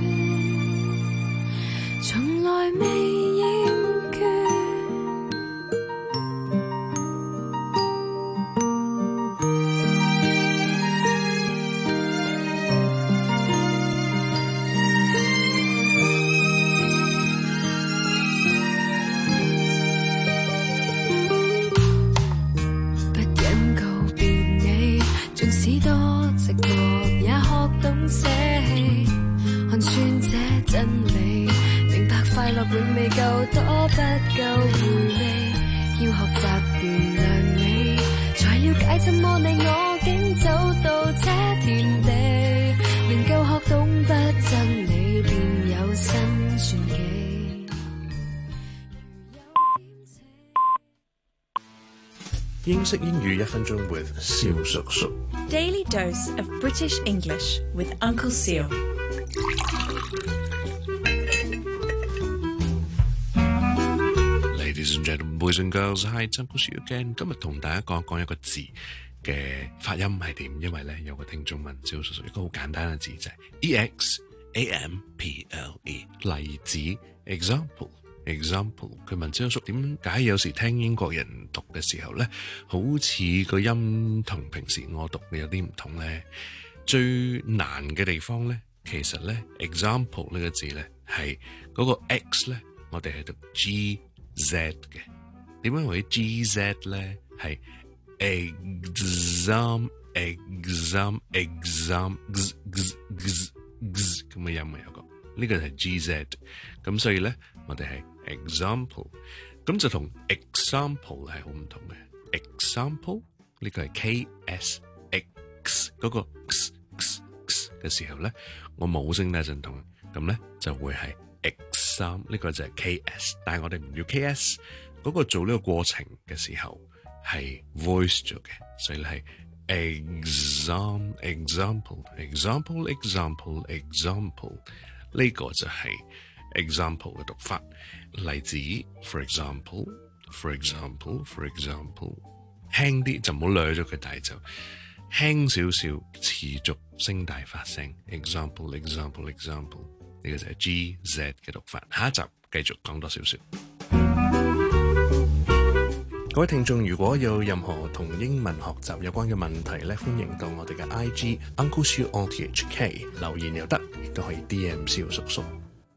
從來未厭倦。永未夠多，不夠回味，要學習原諒你，才了解怎麼你我竟走到這田地，能夠學懂不憎你，便有新傳奇。 英式英語一分鐘 with 蕭叔叔。 Daily dose of British English with Uncle Seal。 Ladies and gentlemen, boys and girls, hi, it's Uncle Seal again。今日同大家講一講一個字嘅發音係點，因為咧有個聽眾問蕭叔叔一個好簡單嘅字就係 E X A M P L E 例子 example example。佢問蕭叔點解有時聽英國人讀嘅時候咧，好似個音同平時我讀嘅有啲唔同咧？最難嘅地方咧，其實咧 example 呢個字咧係嗰個 X 咧，我哋係讀 G Z 嘅。點樣為 G Z 咧？係 exam exam exam 咁嘅音嘅有個，呢個係 G Z。咁所以咧，我哋係 example， 咁就同 example 係好唔同嘅。example 呢個係 K S X 嗰個 X X X 嘅時候咧，我冇聲咧陣同，咁咧就會係 exam， 呢個就係 K S， 但係我哋唔要 K S， 嗰個做呢個過程嘅時候係 voice 咗嘅，所以係 exam example example example example， 呢個就係 example 嘅讀法。例子 for example for example for example， 輕啲就唔好掠咗佢，但係就輕少少，持續聲大發聲 example example example， 呢個就係 G Z 嘅讀法。下一集繼續講多少少。各位聽眾，如果有任何同英文學習有關嘅問題咧，歡迎到我哋嘅 I G Uncle Siu O T H K 留言又得，亦都可以 D M 蕭叔叔。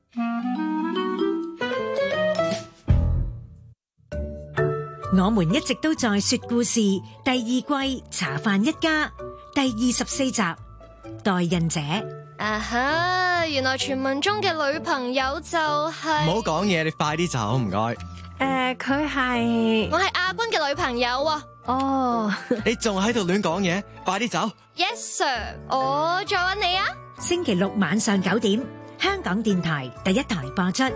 我們一直都在說故事第二季茶飯一家第二十四集代孕者。 啊哈！原來傳聞中嘅女朋友就係…… 唔好講嘢，你快啲走，唔該。 誒，佢係我係亞軍嘅女朋友啊。 哦， 你仲喺度亂講嘢，快啲走。 Yes sir，我再揾你啊。 星期六晚上九點，香港電台第一台播出。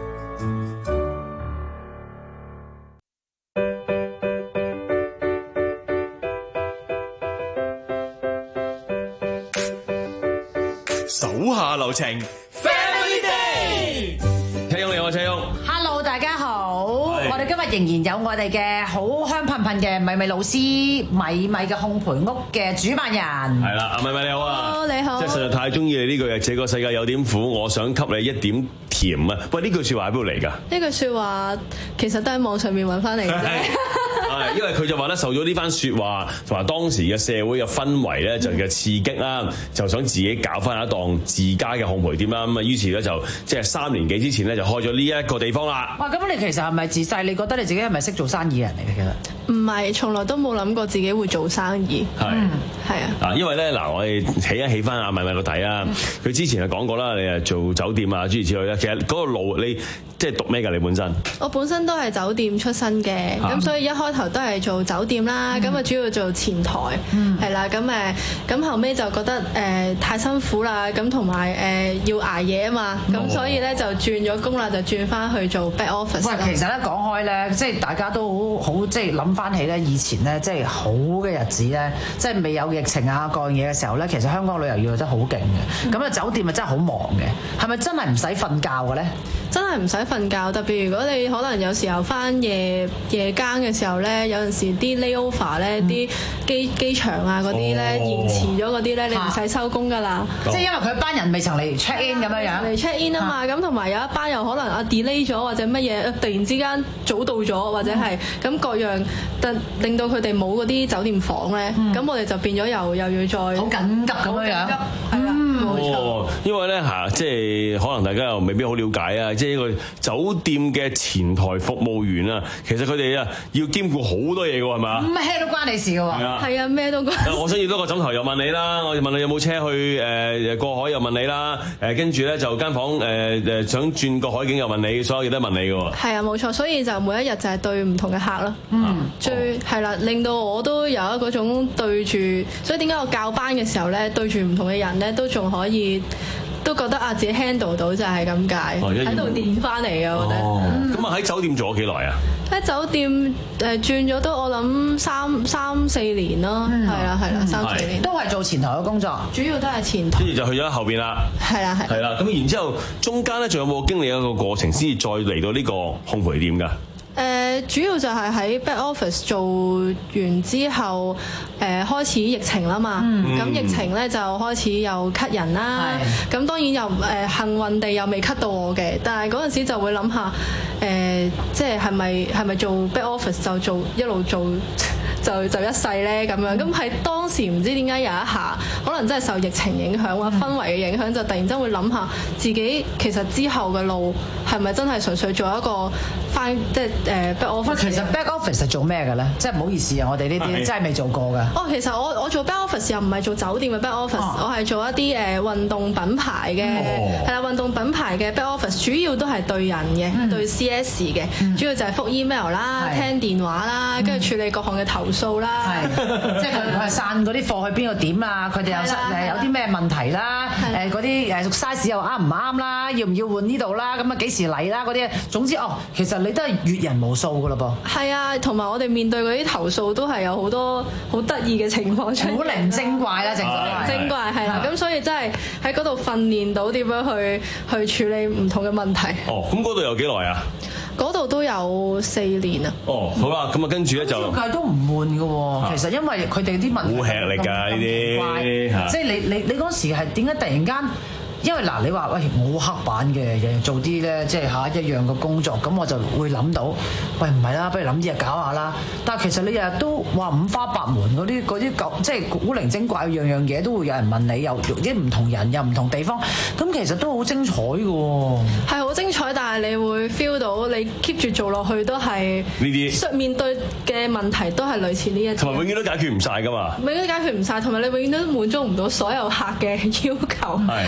手下留情 ，Family Day。 車勇你好，車勇。 Hello， 大家好。我哋今日仍然有我哋嘅好香噴噴嘅米米老師，米米嘅烘焙屋嘅主辦人。 係啦，阿米米你好啊。 Hello，你好。 即係實在太中意你呢句嘅，這個世界有點苦，我想給你一點甜啊！喂，呢句説話喺邊度嚟㗎？ 呢句説話其實都喺網上面揾翻嚟嘅。 係，因為佢就話咧，受咗呢番説話同埋當時嘅社會嘅氛圍咧，就嘅刺激啦，就想自己搞翻一檔自家嘅烘焙店啦。咁啊，於是咧就即係三年幾之前咧就開咗呢一個地方啦。 哇！咁你其實係咪自細你覺得你自己係咪識做生意人嚟嘅？其實唔係，從來都冇諗過自己會做生意。 係係啊。 啊，因為咧嗱，我哋起一起翻阿米米個底啊。佢之前係講過啦，你係做酒店啊諸如此類啦。其實嗰個路你即係讀咩㗎？你本身我本身都係酒店出身嘅，咁、啊、所以一開頭都係做酒店啦。咁啊、嗯、主要做前台係啦。咁誒咁後尾就覺得誒、呃、太辛苦啦，咁同埋誒要捱夜啊嘛。咁、哦、所以咧就轉咗工啦，就轉翻去做 back office。 喂，其實咧講開咧，即係大家都好好即係諗翻起咧，以前咧即係好嘅日子咧，即係未有疫情啊各樣嘢嘅時候咧，其實香港旅遊業真係好勁嘅。咁啊、嗯、酒店啊真係好忙嘅，係咪真係唔使瞓覺嘅咧？ 真係唔使瞓覺，特別如果你可能有時候翻夜夜更嘅時候咧，有陣時啲 layover 咧，啲機機場啊嗰啲咧延遲咗嗰啲咧，你唔使收工㗎啦。 即係因為佢班人未曾嚟 check in 咁樣樣嚟 check in 啊嘛，咁同埋有一班又可能啊 delay 咗或者乜嘢，突然之間早到咗或者係咁各樣，但令到佢哋冇嗰啲酒店房咧，咁、嗯、我哋就變咗又又要再好緊急咁樣樣， 係啦。 哦，因為咧嚇，即係可能大家又未必好了解啊，即係呢個酒店嘅前台服務員啊，其實佢哋啊要兼顧好多嘢㗎喎，係咪啊？ 咩都關你事㗎喎。 係啊， 係啊，咩都關。 我想要多個枕頭又問你啦，我問你有冇車去誒誒、呃、過海又問你啦，誒跟住咧就間房誒誒、呃、想轉個海景又問你，所有嘢都問你㗎喎。 係啊，冇錯，所以就每一日就係對唔同嘅客咯。嗯，最係啦、哦，令到我都有一嗰種對住，所以點解我教班嘅時候咧，對住唔同嘅人咧，都仲可以。都覺得啊自己 handle 到就係咁解，喺度練翻嚟嘅，我覺得。 咁啊喺酒店做咗幾耐啊？ 喺酒店誒、呃、轉咗都我諗三三四年咯，係啦係啦，三四年都係做前台嘅工作， 主要都係前台。 跟住就去咗後邊啦。 係啦係。 係啦，咁然之後中間咧仲有冇經歷一個過程先至再嚟到呢個烘焙店㗎？ 誒、呃、主要就係喺 back office 做完之後，誒、呃、開始疫情啦嘛，咁、嗯、疫情咧就開始又 cut 人啦，咁是當然又誒、呃、幸運地又未 cut 到我嘅，但係嗰陣時就會諗下，誒、呃、即係係咪係咪做 back office 就做一路做就就一世咧咁樣，咁喺當時唔知點解有一下，可能真係受疫情影響或氛圍嘅影響，就突然間會諗下自己其實之後嘅路係咪真係純粹做一個翻即係誒 back office？ 其實 back office 係做咩嘅咧？即係唔好意思啊，我哋呢啲真係未做過㗎。 哦，其實我我做 back office 又唔係做酒店嘅 back office，、哦、我係做一啲誒運動品牌嘅係啦，運動品牌嘅 back office 主要都係對人嘅，嗯、對 C S 嘅，嗯、主要就係覆 email 啦、是聽電話啦，跟住、嗯、處理各項嘅投訴啦。係， 即係佢係散嗰啲貨去邊個點啊？佢哋又誒有啲咩問題啦？誒嗰啲誒 size 又啱唔啱啦？要唔要換呢度啦？咁啊幾時嚟啦？嗰啲總之哦，其實你都係閱人無數㗎嘞噃。 係啊，同埋我哋面對嗰啲投訴都係有好多好得意嘅情況出嚟， 古靈精怪啦，正所謂。 精怪係啦，咁所以真係喺嗰度訓練到點樣去去處理唔同嘅問題。 哦，咁嗰度有幾耐啊？ 嗰度都有四年啊！ 哦，好啦，咁啊跟住咧就業界都唔悶嘅喎，其實因為佢哋啲問題好吃力㗎呢啲， 即係你你你嗰時係點解突然間？因為嗱，你話喂我黑板嘅，日日做啲咧即係嚇一樣嘅工作，咁我就會諗到，喂唔係啦，不如諗啲嘢搞下啦。但係其實你日日都話五花八門嗰啲嗰啲舊，即係古靈精怪，樣樣嘢都會有人問你，又啲唔同人又唔同地方，咁其實都好精彩嘅喎。 係好精彩，但係你會 feel 到你 keep 住做落去都係呢啲面對嘅問題都係類似呢一啲， 同埋永遠都解決唔晒㗎嘛。 永遠都解決唔晒，同埋你永遠都滿足唔到所有客嘅要求。係係啦。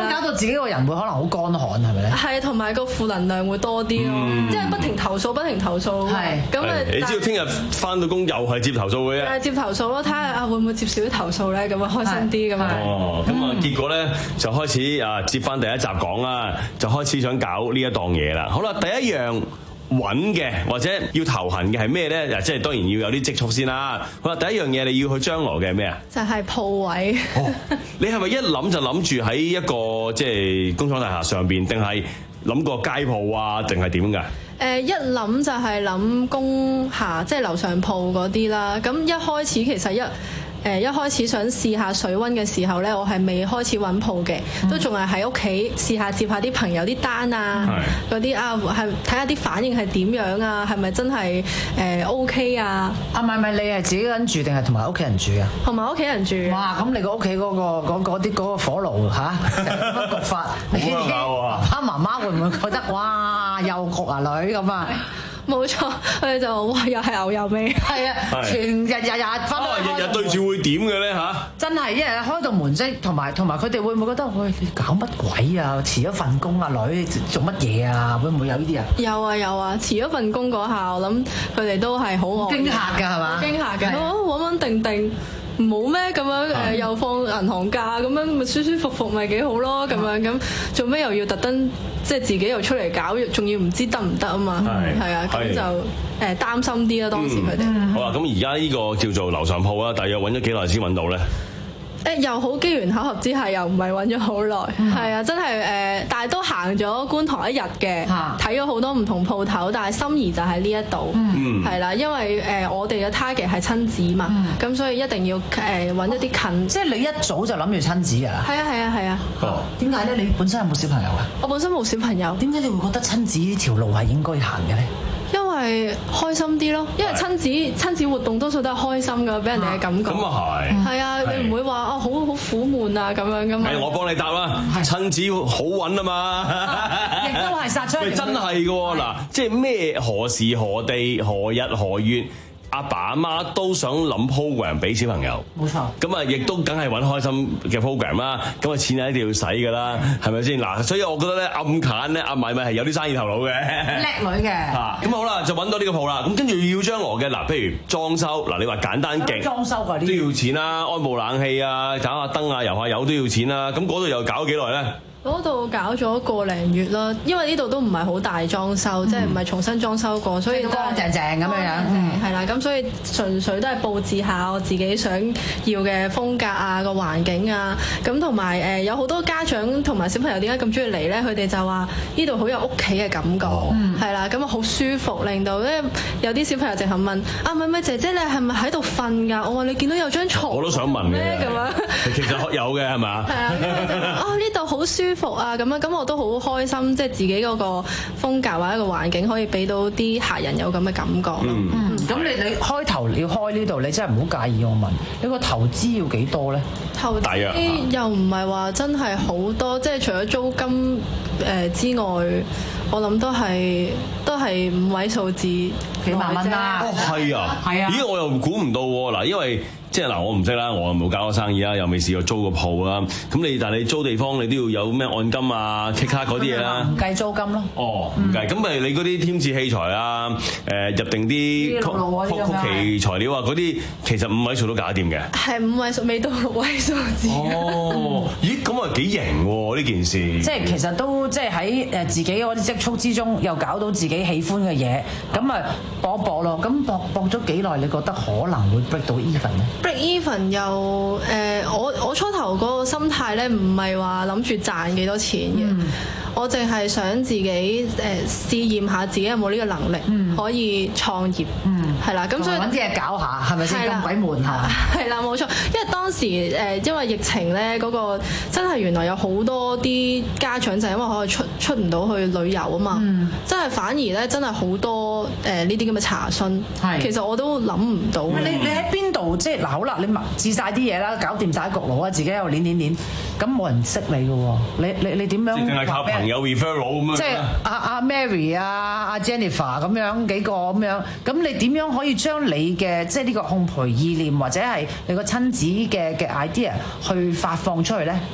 咁搞到自己個人會可能好乾旱，係咪咧？ 係，同埋個負能量會多啲咯，即係不停投訴，不停投訴。係咁誒， 你知道聽日翻到工又係接投訴嘅啫。 係接投訴咯，睇下啊會唔會接少啲投訴咧？咁啊開心啲咁啊。 哦，咁啊結果咧就開始啊接翻第一集講啦，就開始想搞呢一檔嘢啦。好啦，第一樣揾嘅或者要頭痕嘅係咩咧？嗱，即係當然要有啲積蓄先啦。好啦，第一樣嘢你要去將來嘅係咩啊？ 就係鋪位。 哦，你係咪一諗就諗住喺一個即係工廠大廈上邊，定係諗個街鋪啊，定係點㗎？ 誒一諗就係諗工廈，即係樓上鋪嗰啲啦。咁一開始其實一誒一開始想試下水溫嘅時候咧，我係未開始揾鋪嘅，都仲係喺屋企試下接下啲朋友啲單啊，嗰啲啊係睇下啲反應係點樣啊，係咪真係誒 OK 啊？ 啊唔係唔係，你係自己一個人住定係同埋屋企人住啊？ 同埋屋企人住。 哇！咁你個屋企嗰個嗰嗰啲嗰個火爐嚇成個焗法，你爸爸媽媽會唔會覺得哇又焗啊女咁啊？ 冇錯，佢哋就哇又係牛油味， 係啊，全日日日翻到日日對住會點嘅咧嚇？ 真係一日開到門即同埋同埋佢哋會唔會覺得喂你搞乜鬼啊？辭咗份工啊女做乜嘢啊？會唔會有呢啲啊？ 有啊有啊，辭咗份工嗰下，我諗佢哋都係好驚嚇㗎係嘛？ 驚嚇嘅，穩穩定定。冇咩咁樣誒，又放銀行假咁樣，咪舒舒服服咪幾好咯咁樣咁，做咩又要特登即係自己又出嚟搞，仲要唔知得唔得啊嘛？係啊，咁就誒擔心啲啦。當時佢哋、嗯、 好啦，咁而家呢個叫做樓上鋪啦，大約揾咗幾耐先揾到咧？ 誒又好機緣巧合之下，又唔係揾咗好耐，係啊、嗯，真係誒，但係都行咗觀塘一日嘅，睇咗好多唔同鋪頭，但係心儀就喺呢一度，係啦、嗯，因為誒我哋嘅 target 係親子嘛，咁、嗯、所以一定要誒揾一啲近， 即係你一早就諗住親子㗎啦。 係啊係啊係啊。 哦，點解咧？你本身有冇小朋友啊？ 我本身冇小朋友。點解你會覺得親子呢條路係應該行嘅咧？ 因為開心啲咯，因為親子親子活動多數都係開心㗎，俾人哋嘅感覺。咁啊係。係啊，你唔會話啊好好苦悶啊咁樣㗎嘛。係我幫你答啦，親子好揾啊嘛。 亦都係殺出嚟。 真係㗎喎，嗱，即係咩何時何地何日何月？阿爸阿媽都想諗 program 俾小朋友， 冇錯。 咁啊，亦都梗係揾開心嘅 program 啦。咁啊，錢係一定要使㗎啦，係咪先？嗱，所以我覺得咧，暗揀咧，阿米米係有啲生意頭腦嘅， 叻女嘅。嚇， 咁好啦，就揾到呢個鋪啦。咁跟住要將來嘅嗱，譬如裝修，嗱，你話簡單勁， 裝修嗰啲都要錢啦，安部冷氣啊，搞下燈啊，油下油都要錢啦。咁嗰度又搞幾耐咧？ 嗰度搞咗個零月啦，因為呢度都唔係好大裝修，嗯、即係唔係重新裝修過，所以都乾乾淨淨咁樣樣。 嗯，係啦，咁所以純粹都係佈置下我自己想要嘅風格啊，個環境啊，咁同埋誒有好多家長同埋小朋友點解咁中意嚟咧？佢哋就話呢度好有屋企嘅感覺，係啦、哦，咁啊好舒服，令到咧有啲小朋友直係問啊，咪咪姐姐你係咪喺度瞓㗎？我話你見到有張床， 我都想問嘅咁樣，其實有嘅係嘛？係啊， 啊呢度好舒服。舒服啊咁樣，咁我都好開心，即係自己嗰個風格或者個環境可以俾到啲客人有咁嘅感覺。 嗯，咁、嗯、你你開頭要開呢度，你真係唔好介意我問，你個投資要幾多咧？ 投資又唔係話真係好多，即係除咗租金誒之外，我諗都係都係五位數字幾萬蚊啦。 哦，係啊，係啊。咦，我又估唔到喎嗱，因為。即係嗱，我唔識啦，我又冇搞過生意啦，又未試過租個鋪啦。咁你但係你租地方，你都要有咩按金啊、卡卡嗰啲嘢啦。 唔計租金咯。 哦，唔計。咁咪、嗯、你嗰啲添置器材啊，誒、呃、入定啲曲曲奇材料啊，嗰啲其實五位數都搞得掂嘅。 係五位數，未到六位數字。 哦，咦，咁啊幾型喎呢件事。 即係其實都即係喺誒自己嗰啲積蓄之中，又搞到自己喜歡嘅嘢，咁啊搏一搏咯。咁搏搏咗幾耐？你覺得可能會 break 到 even 咧？ break even 又誒、呃，我我初頭嗰個心態咧，唔係話諗住賺幾多錢嘅，嗯、我淨係想自己誒、呃、試驗下自己有冇呢個能力、嗯、可以創業，係啦、嗯，咁所以揾啲嘢搞下，係咪先咁鬼悶下？係啦，冇錯，因為當時誒、呃、因為疫情咧，嗰、那個真係原來有好多啲家長就係因為可以出出唔到去旅遊啊嘛，嗯、真係反而咧真係好多誒呢啲咁嘅查詢，係其實我都諗唔到。 嗯、你你喺邊度即係嗱好啦，你咪置晒啲嘢啦，搞掂晒焗爐啊，自己喺度練練練，咁冇人識你嘅喎，你你你點樣？ 即係靠朋友 referral 咁樣。 即係阿阿 Mary 啊、阿 Jennifer 咁樣幾個咁樣，咁你點樣可以將你嘅即係呢個烘焙意念或者係你個親子嘅嘅 idea 去發放出去咧？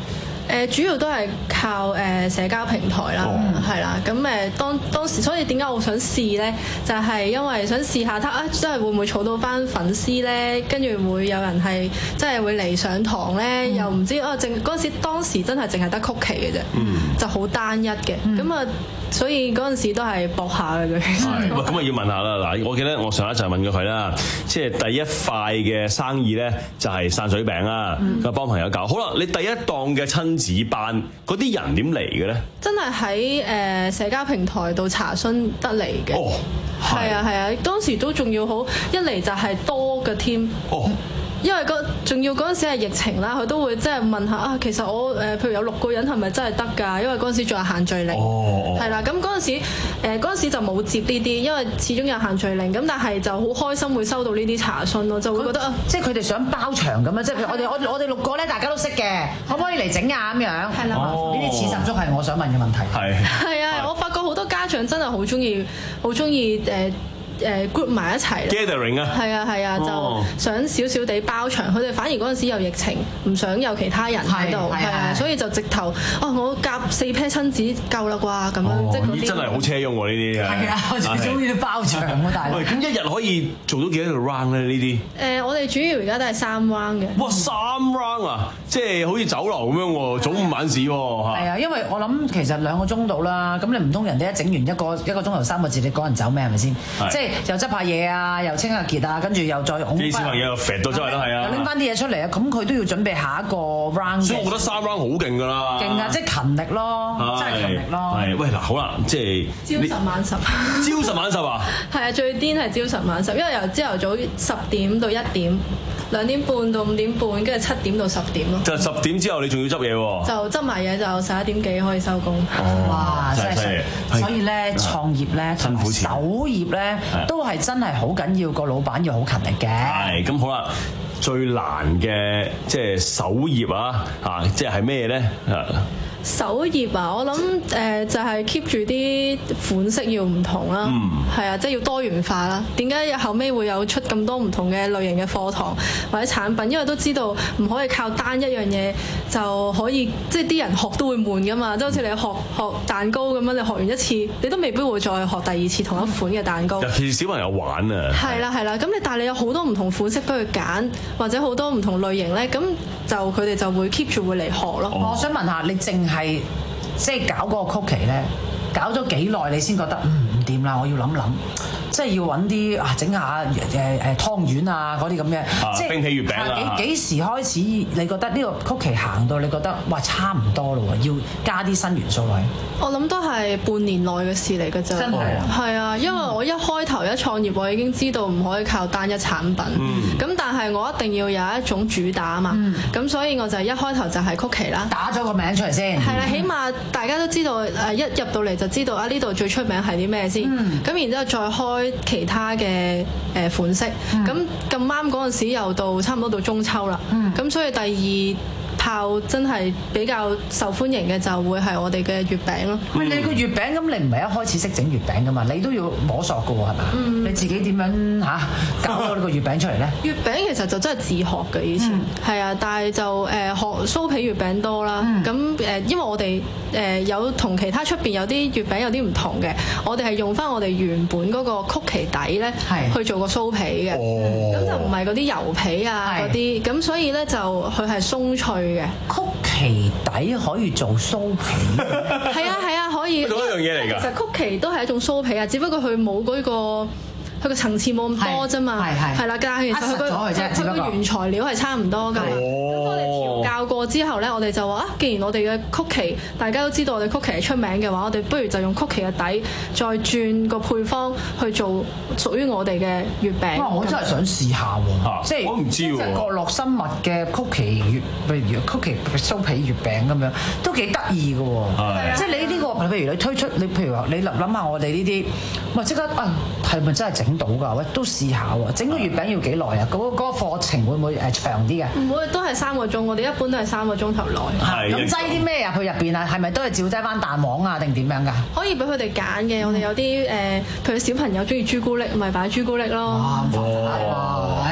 誒主要都係靠誒社交平台啦，係啦、哦，咁誒當當時，所以點解我想試咧？就係、是、因為想試下睇啊，真係會唔會儲到翻粉絲咧？跟住會有人係真係會嚟上堂咧，嗯、又唔知啊，淨嗰陣時當時真係淨係得曲奇嘅啫，嗯、就好單一嘅，咁啊、嗯。所以嗰陣時都係搏下嘅啫。 係，咁啊要問下啦。嗱，我記得我上一集問過佢啦，即係第一塊嘅生意咧就係散水餅啦，咁、嗯、幫朋友搞。好啦，你第一檔嘅親子班，嗰啲人點嚟嘅咧？ 真係喺誒社交平台度查詢得嚟嘅。哦，係啊係啊，當時都仲要好，一嚟就係多嘅添。哦。因為嗰仲要嗰陣時係疫情啦，佢都會即係問下啊，其實我誒譬如有六個人係咪真係得㗎？因為嗰陣時仲有限聚令，係啦、哦。咁嗰陣時誒嗰陣時就冇接呢啲，因為始終有限聚令。咁但係就好開心會收到呢啲查詢咯，就會覺得啊， 即係佢哋想包場咁樣，即係我哋我我哋六個咧大家都識嘅，可唔可以嚟整啊咁樣？係啦，呢啲似十足係我想問嘅問題。係係啊，我發覺好多家長真係好中意，好中意誒。誒 group 埋一齊 gathering 啊， 係啊係啊，就想少少地包場。佢哋反而嗰陣時有疫情，唔想有其他人喺度，係啊，所以就直頭哦，我夾四 pair 親子夠啦啩咁樣，即係嗰啲真係好車擁喎呢啲啊！ 係啊，我最中意包場喎，大佬。 喂，咁一日可以做到幾多個 round 咧？呢啲誒，我哋主要而家都係三 round 嘅。 哇，三 round 啊！即係好似酒樓咁樣喎，早午晚市喎。 係啊，因為我諗其實兩個鐘度啦，咁你唔通人哋一整完一個一個鐘頭三個字，你趕人走咩？係咪先？即係又執下嘢啊，又清下潔啊，跟住又再拱啲小朋友又肥到周圍都係啊， 又拎翻啲嘢出嚟啊，咁佢都要準備下一個 round。 所以我覺得三 round 好勁㗎啦， 勁啊！即係勤力咯，真係勤力咯。 係，喂嗱，好啦，即係朝十晚十， 朝十晚十啊！ 係啊，最癲係朝十晚十，因為由朝頭早十點到一點。兩點半到五點半，跟住七點到十點咯。就十點之後，你仲要執嘢喎？ 就執埋嘢，就十一點幾可以收工。 哦， 哇！真係犀利。所以咧，創業咧， 辛苦錢， 手業咧，都係真係好緊要，個老闆要好勤力嘅。 係，咁好啦，最難嘅即係手業啊，嚇，即係係咩咧？ 手業啊，我諗誒、呃、就係 keep 住啲款式要唔同啦，係、嗯、啊，即係要多元化啦。點解後尾會有出咁多唔同嘅類型嘅課堂或者產品？因為都知道唔可以靠單一樣嘢就可以，即係啲人學都會悶噶嘛。即係好似你學學蛋糕咁樣，你學完一次，你都未必會再學第二次同一款嘅蛋糕。 尤其是小朋友玩啊， 係啦係啦，咁你但係你有好多唔同款式俾佢揀，或者好多唔同類型咧，咁就佢哋就會 keep 住會嚟學咯。 哦、我想問下你淨係。係即係搞嗰個曲奇咧，搞咗幾耐你先覺得嗯唔掂啦？我要諗諗，即係要揾啲啊整下誒誒湯圓啊嗰啲咁嘅，即係冰皮月餅啊！ 幾幾時開始你覺得呢個曲奇行到你覺得哇差唔多咯喎，要加啲新元素落去？ 我諗都係半年內嘅事嚟㗎啫。真係啊！係啊，因為我一開頭一創業，我已經知道唔可以靠單一產品。嗯。咁但係我一定要有一種主打啊嘛。嗯。咁所以我就一開頭就係曲奇啦。 打咗個名出嚟先。係啦， 起碼大家都知道誒，一入到嚟就知道啊呢度最出名係啲咩先。嗯。咁然之後再開其他嘅誒款式。嗯。咁咁啱嗰陣時又到差唔多到中秋啦。嗯。咁所以第二炮真係比較受歡迎嘅就會係我哋嘅月餅咯。 喂、嗯，你個月餅咁，你唔係一開始識整月餅噶嘛？你都要摸索噶喎，係嘛？嗯。你自己點樣嚇搞到呢個月餅出嚟咧？ 月餅其實就真係自學嘅以前，係、嗯、啊，但係就誒、呃、學酥皮月餅多啦。咁誒、嗯，因為我哋誒、呃、有同其他出邊有啲月餅有啲唔同嘅，我哋係用翻我哋原本嗰個曲奇底咧，去做個酥皮嘅。哦。咁就唔係嗰啲油皮啊嗰啲，咁所以咧就佢係鬆脆。 曲奇底可以做酥皮， 係啊係啊，可以。 同一樣嘢嚟㗎。其實曲奇都係一種酥皮啊，只不過佢冇嗰個。佢個層次冇咁多啫嘛，係係啦，但係其實佢個佢個原材料係差唔多㗎。咁我哋調教過之後咧，我哋就話啊，既然我哋嘅曲奇大家都知道我哋曲奇係出名嘅話，我哋不如就用曲奇嘅底，再轉個配方去做屬於我哋嘅月餅。 哇！我真係想試下喎，即係我唔知喎， 即係角落生物嘅曲奇月，譬如曲奇酥皮月餅咁樣，都幾得意㗎喎。即係你呢個，譬如你推出，你譬如話你諗諗下我哋呢啲，喂即刻啊，係咪真係整到㗎？喂，都試下喎。整個月餅要幾耐啊？嗰嗰個課程會唔會誒長啲嘅？ 唔會，都係三個鐘。我哋一般都係三個鐘頭內。 係。咁擠啲咩入去入邊啊？係咪都係照擠翻蛋黃啊？定點樣㗎？ 可以俾佢哋揀嘅。我哋有啲誒，譬如小朋友中意朱古力，咪擺朱古力咯。哇！咁我哋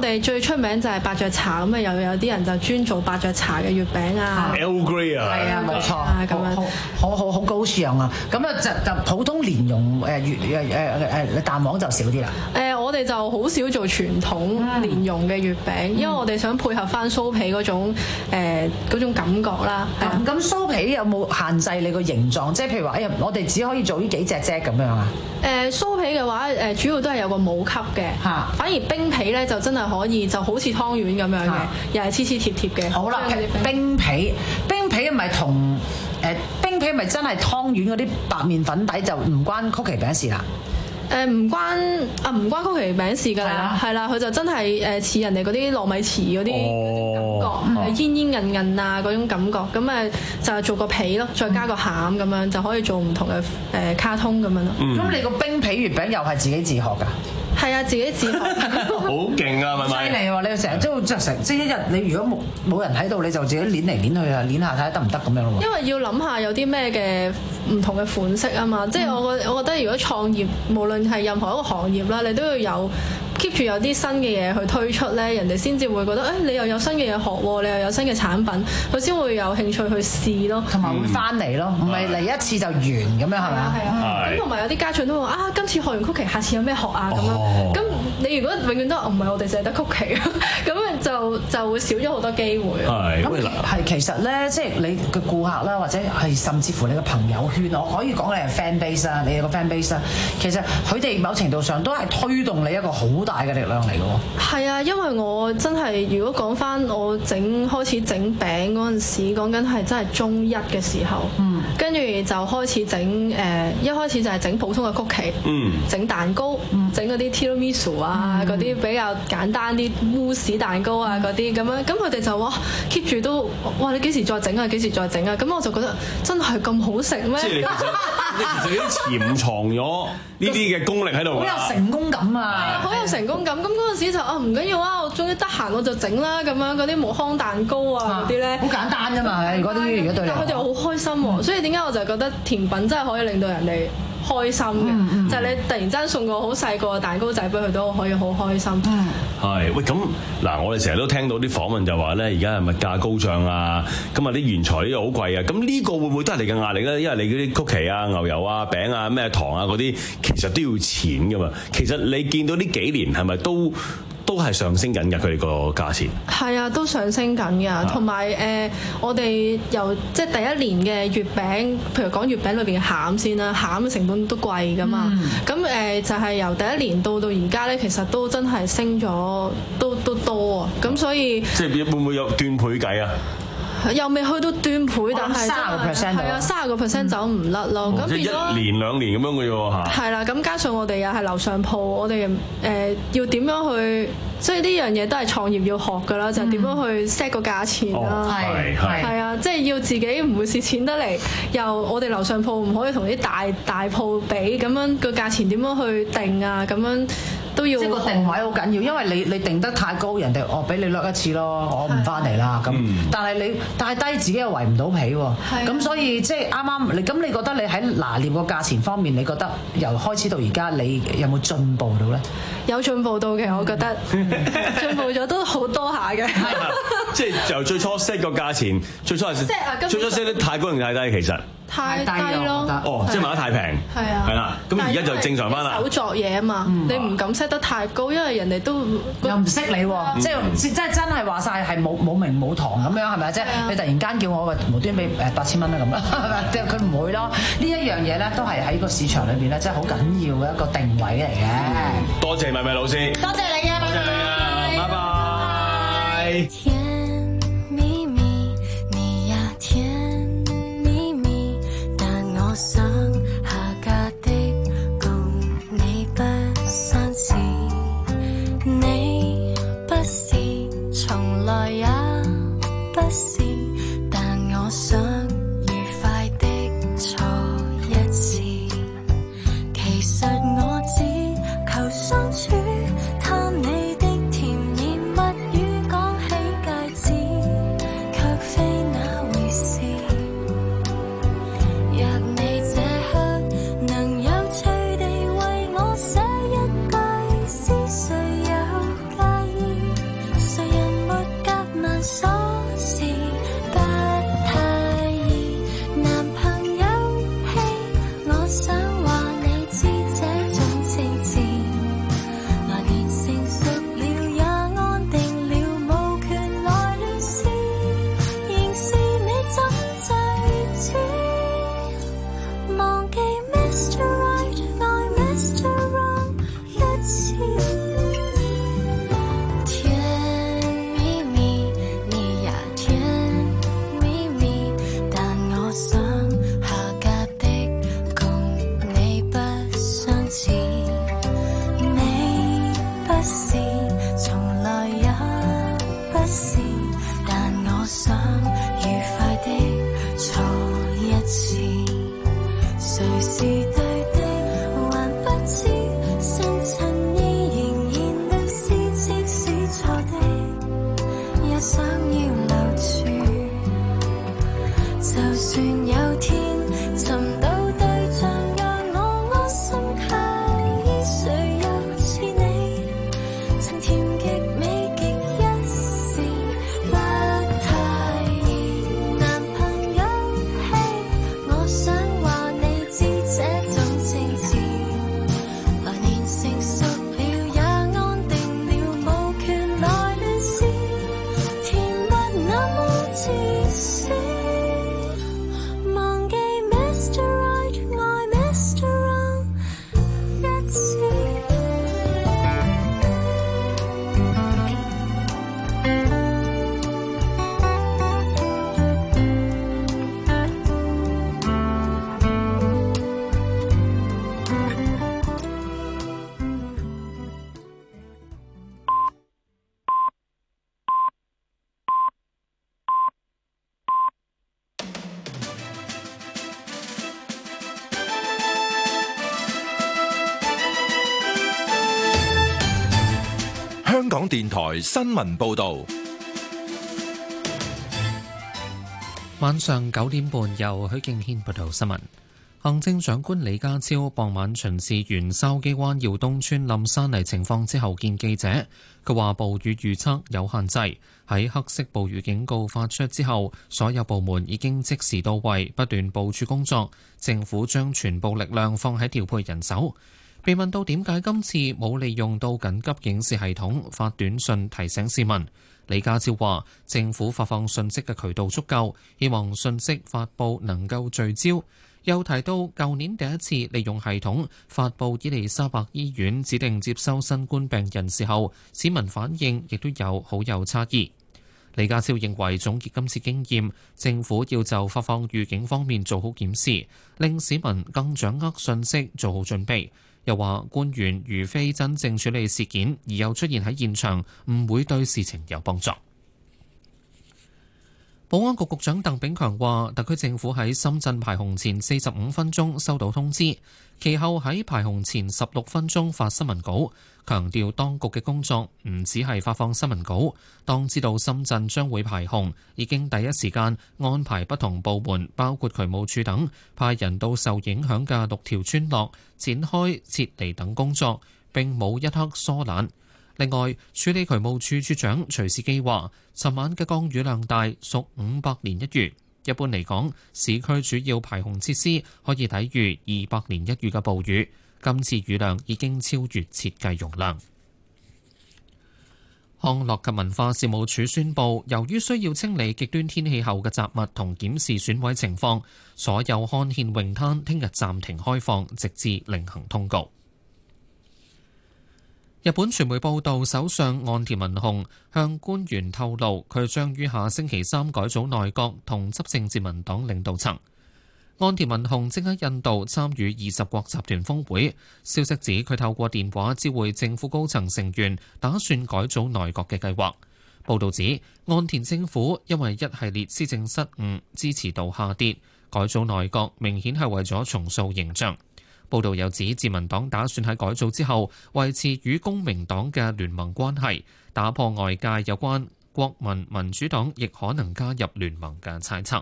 哋最出名就係伯爵茶，咁啊又有啲人就專做伯爵茶嘅月餅啊 ，Earl Grey 啊， 係啊，冇錯， 咁樣好好好高尚啊！咁啊就就普通蓮蓉誒月誒誒誒蛋黃就少啲啦。 誒，我哋就好少做傳統蓮蓉嘅月餅，因為我哋想配合翻酥皮嗰種誒嗰種感覺啦。 咁咁酥皮有冇限制你個形狀？即係譬如話，哎呀，我哋只可以做呢幾隻啫咁樣啊？ 誒酥皮嘅話，誒主要都係有個母級嘅，反而冰皮咧就真係可以就好似湯圓咁樣嘅，又係黐黐貼貼嘅。 好啦，冰皮冰皮係咪同誒冰皮係咪真係湯圓嗰啲白麵粉底就唔關曲奇餅事啦？ 誒唔關啊，唔關曲奇餅事㗎啦，係啦，佢就真係誒似人哋嗰啲糯米糍嗰啲感覺，煙煙韌韌啊嗰種感覺，咁誒就係做個皮咯，再加個餡咁樣就可以做唔同嘅誒卡通咁樣咯。 咁你個冰皮月餅又係自己自學㗎？ 係啊，自己自學。 好勁啊，係咪？ 犀利喎！你成日都即係成即係一日，你如果冇冇人喺度，你就自己攣嚟攣去啊，攣下睇下得唔得咁樣咯。 因為要諗下有啲咩嘅唔同嘅款式啊嘛，即係我覺我覺得如果創業，無論係任何一個行業啦，你都要有 keep 住有啲新嘅嘢去推出咧，人哋先至會覺得誒、哎，你又有新嘅嘢學喎，你又有新嘅產品，佢先會有興趣去試咯， 同埋會翻嚟咯，唔係嚟一次就完咁樣係咪啊？ 係啊，咁同埋有啲家長都話啊，今次學完曲奇，下次有咩學啊咁樣，咁、哦、你如果永遠都唔係我哋淨係得曲奇，咁就就會少咗好多機會。 係咁係其實咧，即係你嘅顧客啦，或者係甚至乎你嘅朋友圈，我可以講你係 fan base 啊，你有個 fan base 啊，其實佢哋某程度上都係推動你一個好大嘅力量嚟嘅喎。 係啊，因為我真係如果講翻我整開始整餅嗰陣時，講緊係真係中一嘅時候，嗯，跟住就開始整誒、呃，一開始就係整普通嘅曲奇，嗯，整蛋糕，整嗰啲 tiramisu 啊，嗰啲、嗯、比較簡單啲慕斯蛋糕啊嗰啲咁樣，咁佢哋就話 keep 住都，哇！你幾時再整啊？幾時再整啊？咁我就覺得真係咁好食咩？ 即係你其實你其實已經潛藏咗呢啲嘅功力喺度， 好有成功感啊！ 好有成功感。咁嗰陣時就啊唔緊要啊，我終於得閒我就整啦咁樣，嗰啲無糠蛋糕啊嗰啲咧， 好簡單啫嘛，如果啲如果對你， 但佢哋好開心喎，嗯、所以點解我就覺得甜品真係可以令到人哋開心嘅，嗯嗯、就係你突然間送個好細個嘅蛋糕仔俾佢都可以好開心。嗯係喂，咁嗱，我哋成日都聽到啲訪問就話咧，而家係物價高漲啊，咁啊啲原材料又好貴啊，咁呢個會唔會都係你嘅壓力咧？因為你嗰啲曲奇啊、牛油啊、餅啊、咩糖啊嗰啲，其實都要錢噶嘛。其實你見到呢幾年係咪都都係上升緊㗎？佢哋個價錢係啊，都上升緊㗎。同埋誒，我哋由即係第一年嘅月餅，譬如講月餅裏邊嘅餡先啦，餡嘅成本都貴㗎嘛。咁誒、嗯、就係、是、由第一年到到而家咧，其實都真係升咗，都都多啊。咁所以即係會唔會有斷倍計啊？ 又未去到斷倍，但係三十個 percent 係啊，三十個 percent 走唔甩咯。咁變咗一年兩年咁樣嘅喎嚇。係啦，咁加上我哋又係樓上鋪，我哋誒、呃、要點樣去？所以呢樣嘢都係創業要學㗎啦，就係、是、點樣去 set 個價錢啦。係係係啊，即係要自己唔會蝕錢得嚟，又我哋樓上鋪唔可以同啲大大鋪比，咁樣個價錢點樣去定啊？咁樣都要。即係個定位好緊要，因為你你定得太高，人哋我俾你掠一次咯，我唔翻嚟啦咁。但係你太低，自己又圍唔到皮喎。咁所以即係啱啱你咁，你覺得你喺拿捏個價錢方面，你覺得由開始到而家，你有冇進步到咧？有進步到嘅，我覺得進步咗都好多下嘅。 即係由最初 set 個價錢，最初係最初 set 得太高定太低？其實太低咯。 哦，即係賣得太平。係啊。係啦，咁而家就正常翻啦。 手作嘢啊嘛，你唔敢 set 得太高，因為人哋都又唔識你喎。即係即係真係話晒係冇冇名冇堂咁樣係咪？即係你突然間叫我無端俾誒八千蚊啦咁啦，係咪？即係佢唔會咯。呢一樣嘢咧都係喺個市場裏邊咧，真係好緊要嘅一個定位嚟嘅。 多謝米米老師。 多謝你啊！ 多謝你啊！拜拜。 甜蜜蜜，你呀甜蜜蜜，但我想下嫁的共你不相似，你不是，從來也不是，但我想愉快的錯一次，其實我只求相處，貪你的甜言蜜語講起起。甜蜜蜜，你也甜蜜蜜，但我想下嫁的共你不相似。你不是，從來也不是，但我想愉快的錯一次。誰是對的，還不知，深襯意仍然略是，即使錯的，也想要留住。就算有天尋到對象，讓我安心靠依，誰又似你，曾甜極美極一時，不太易。男朋友，嘿，我想話你知這種情節，來年成熟了也安定了，無權來亂試，甜蜜那麼自私。忘記 Mister Right， 愛 Mister Wrong 一次。 香港電台新聞報導， 晚上九點半由許敬軒報道新聞。行政長官李家超傍晚巡視完筲箕灣耀東村冧山泥情況之後見記者，佢話暴雨預測有限制，喺黑色暴雨警告發出之後，所有部門已經即時到位，不斷部署工作，政府將全部力量放喺調配人手。被問到點解今次冇利用到緊急警示系統發短信提醒市民，李家超話政府發放信息嘅渠道足夠，希望信息發布能夠聚焦。又提到舊年第一次利用系統發布伊利沙伯醫院指定接收新冠病人時候，市民反應亦都有好有差異。李家超認為總結今次經驗，政府要就發放預警方面做好檢視，令市民更掌握信息，做好準備。又話官員如非真正處理事件，而又出現喺現場，唔會對事情有幫助。保安局局長鄧炳強話，特區政府喺深圳排洪前四十五分鐘收到通知，其後喺排洪前十六分鐘發新聞稿，強調當局嘅工作唔只係發放新聞稿。當知道深圳將會排洪，已經第一時間安排不同部門，包括渠務處等，派人到受影響嘅六條村落展開撤離等工作，並冇一刻疏懶。另外，處理渠務處處長徐仕基話，尋晚嘅降雨量大，屬五百年一遇。一般嚟講，市區主要排洪設施可以抵禦二百年一遇嘅暴雨。今次雨量已經超越設計容量。康樂及文化事務署宣布，由於需要清理極端天氣後嘅雜物同檢視損毀情況，所有康健泳灘聽日暫停開放，直至另行通告。日本傳媒報道，首相岸田文雄向官員透露，佢將於下星期三改組內閣同執政自民黨領導層。岸田文雄正喺印度參與二十國集團峰會，消息指佢透過電話知會政府高層成員，打算改組內閣嘅計劃。報道指，岸田政府因為一系列施政失誤，支持度下跌，改組內閣明顯係為咗重塑形象。報道又指，自民黨打算喺改組之後維持與公明黨嘅聯盟關係，打破外界有關國民民主黨亦可能加入聯盟嘅猜測。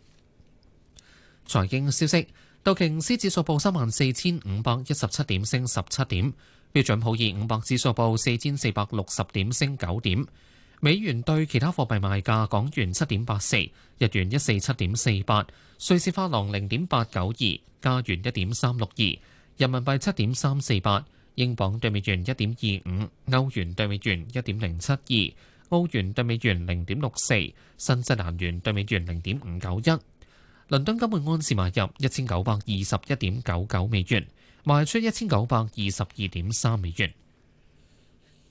財經消息，道瓊斯指數報三萬四千五百一十七點，升十七點；標準普爾五百指數報四千四百六十點，升九點。美元對其他貨幣賣價，港元七點八四，日元一四七點四八，瑞士法郎零點八九二，加元一點三六二，人民幣七點三四八，英鎊對美元一點二五，歐元對美元一點零七二，澳元對美元零點六四，新西蘭元對美元零點五九一。倫敦金每安士買入一千九百二十一點九九美元，賣出一千九百二十二點三美元。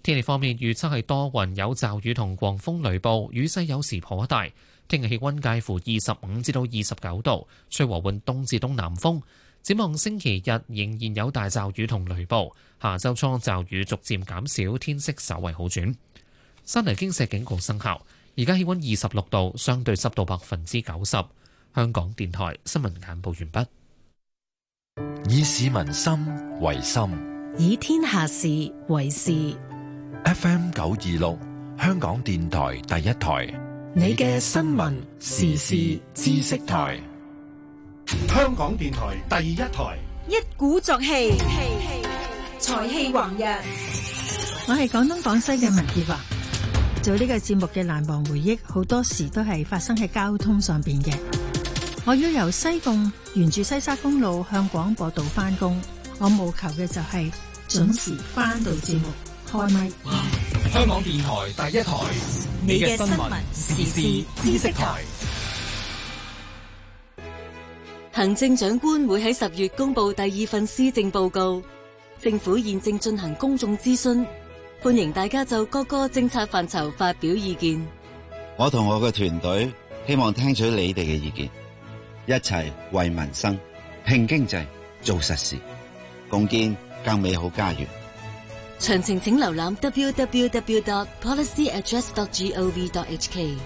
天氣方面預測係多雲有驟雨同狂風雷暴，雨勢有時頗大。聽日氣溫介乎二十五至到二十九度，吹和緩東至東南風。展望星期日仍然有大驟雨同雷暴，下周初驟雨逐漸減少，天色稍為好轉。山泥傾瀉警告生效，而家氣溫二十六度，相對濕度百分之九十。香港電台新聞簡報完畢。 以市民心為心， 以天下事為事。 F M 九二六，香港電台第一台， 你嘅新聞時事知識台， 香港電台第一台， 一鼓作氣，才氣橫溢。 我係廣東廣西嘅文潔華，做呢個節目嘅難忘回憶，好多時都係發生喺交通上邊嘅。我要由西貢沿住西沙公路向廣播道返工，我務求嘅就係準時返到節目開咪。 香港電台第一台，你嘅新聞時事知識台。 行政長官會喺十月公布第二份施政報告，政府現正進行公眾諮詢，歡迎大家就各個政策範疇發表意見。 我同我嘅團隊希望聽取你哋嘅意見，一齊為民生拼經濟做實事，共建更美好家園。 詳情請瀏覽 double-u double-u double-u dot policy address dot gov dot h k。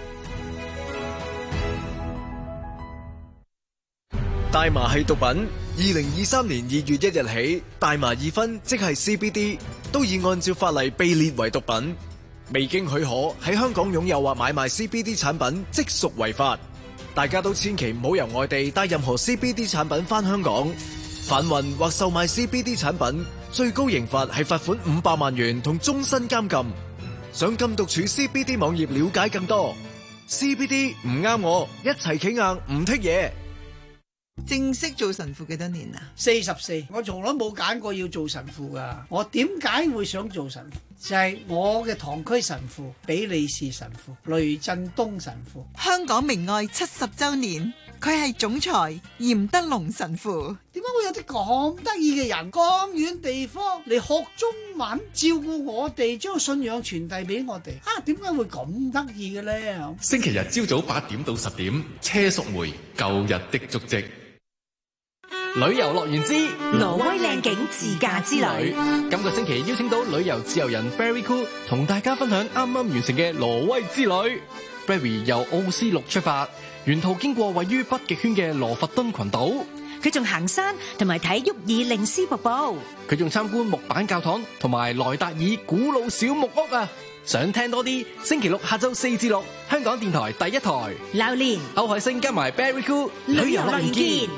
大麻係毒品，二零二三年二月一日起，大麻二酚即係 C B D 都已按照法例被列為毒品，未經許可喺香港擁有或買賣 C B D 產品即屬違法。大家都千祈唔好由外地帶任何 C B D 產品返香港，販運或售賣 C B D 產品，最高刑罰係罰款五百萬元同終身監禁。上禁毒處 C B D 網頁了解更多。C B D 唔啱我，一齊企硬唔剔嘢。 正式做神父幾多年啊？ 四十四，我從來冇揀過要做神父噶。我點解會想做神父？就係、是、我嘅堂區神父、比利時神父、雷振東神父。 香港明愛七十週年，佢係總裁嚴德龍神父。 點解會有啲咁得意嘅人，咁遠地方嚟學中文，照顧我哋，將信仰傳遞俾我哋？啊，點解會咁得意嘅咧？ 星期日朝早八點到十點，車淑梅舊日的足跡。 旅遊樂園之挪威靚景自駕之旅， 今個星期邀請到旅遊自由人 Barry Cool 同大家分享啱啱完成嘅挪威之旅。Barry 由奧斯陸出發，沿途經過位於北極圈嘅羅弗敦群島， 佢仲行山同埋睇沃爾靈斯瀑布， 佢仲參觀木板教堂同埋萊達爾古老小木屋啊！想聽多啲？星期六下晝四至六，香港電台第一台， 榴蓮、 歐海星加埋 Barry Cool 旅遊樂園見。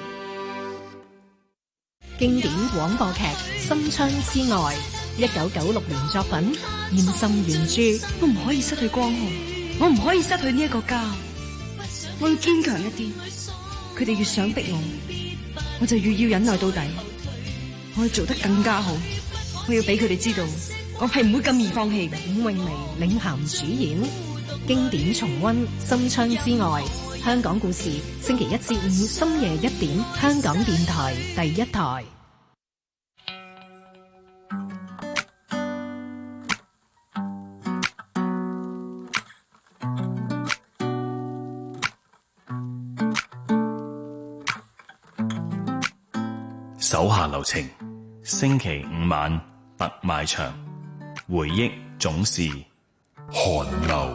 經典廣播劇《心窗之外》，一九九六年作品，嚴沁原著。 我唔可以失去光浩，我唔可以失去呢一個家，我要堅強一啲。佢哋越想逼我，我就越要忍耐到底。我要做得更加好，我要俾佢哋知道，我係唔會咁易放棄嘅。 伍詠薇領銜主演，經典重溫《心窗之外》。香港故事，星期一至五深夜一點，香港電台第一台。 手下留情，星期五晚特賣場，回憶總是寒流。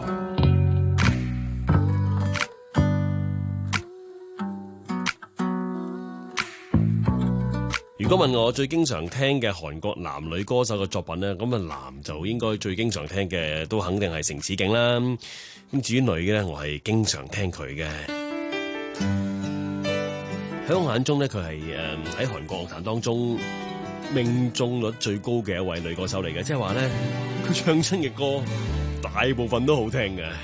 如果問我最經常聽嘅韓國男女歌手嘅作品呢，咁啊男就應該最經常聽嘅都肯定係城市景啦。咁至於女嘅呢，我係經常聽佢嘅。喺我眼中呢，佢係誒喺韓國樂壇當中命中率最高嘅一位女歌手嚟嘅，即係話呢，佢唱親嘅歌大部分都好聽嘅。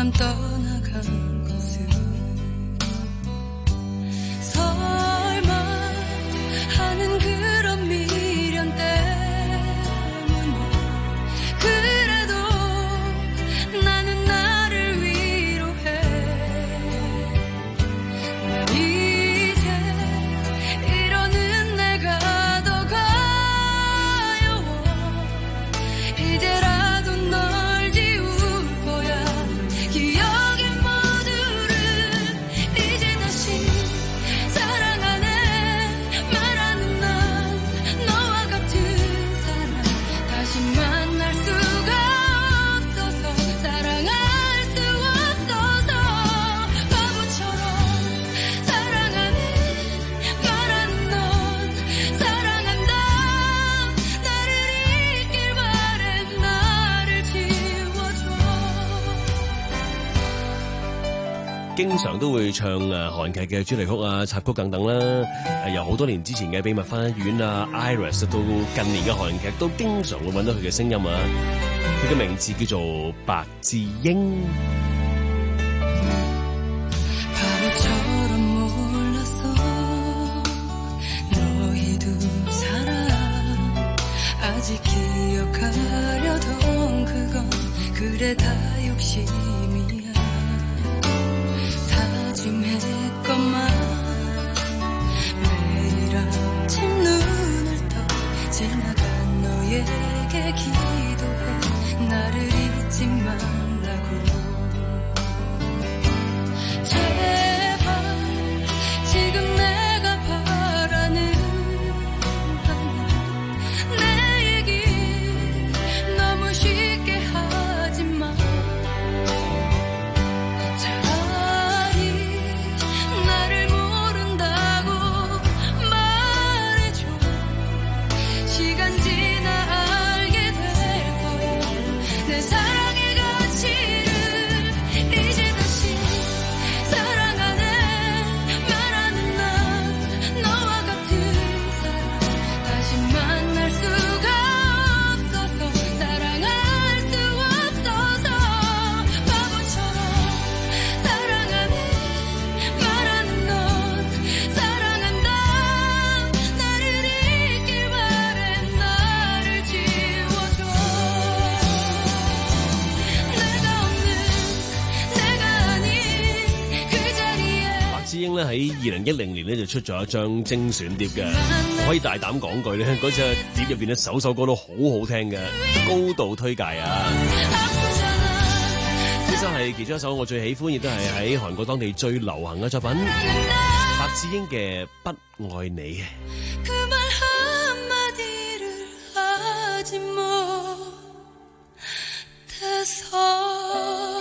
맘 떠나간 것을 설마 하는 그런 미련 때문에 그래도 나는 나를 위로해 난 이제 이러는 내가 더 가여워 이제라도 널 지울 거야 기억의 모두를 이제 다시 사랑하네 말하는 난 너와 같은 사람 다시 만날 수가 없어서 사랑할 수 없어서 바보처럼 사랑하네 말하는 넌 사랑한다 나를 잊길 바래 나를 지워줘 經常都會唱誒韓劇嘅主題曲啊、插曲等等啦。誒由好多年之前嘅《秘密花園》啊、Iris 到近年嘅韓劇都經常會揾到佢嘅聲音啊。佢嘅名字叫做白智英。 바보처럼 몰랐어 너희도 사랑 아직 기억하려던 그건 그래 다 욕심이야 다짐했건만 매일 아침 눈을 떠 지나간 너에게 기도해 나를 잊지 말라고 제발 지금 내가 바라는 하나 내 얘기 너무 쉽게 하지 마 차라리 나를 모른다고 말해줘 시간 지나 알게 될 거야 내 사랑의 가치를 이제 다시 사랑하네 말하는 난 너와 같은 사람 다시 만날 수가 없어서 사랑할 수 없어서 바보처럼 사랑하네 말하는 넌 사랑한다 나를 잊길 바래 나를 지워줘 내가 없는 내가 아닌 그 자리에 白智英咧喺二零一零年咧就出咗一張精選碟嘅，我可以大膽講句咧，嗰隻碟入邊咧首首歌都好好聽嘅，高度推介啊！呢首係其中一首我最喜歡，亦都係喺韓國當地最流行嘅作品，白智英嘅《不愛你》。 그 말 한마디를 하지 못해서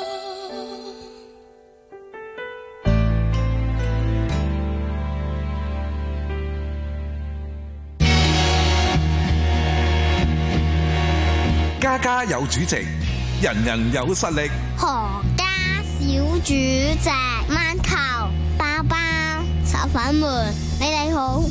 家家有主席，人人有實力。 何家小主席，饅頭、包包、手粉們，你哋好。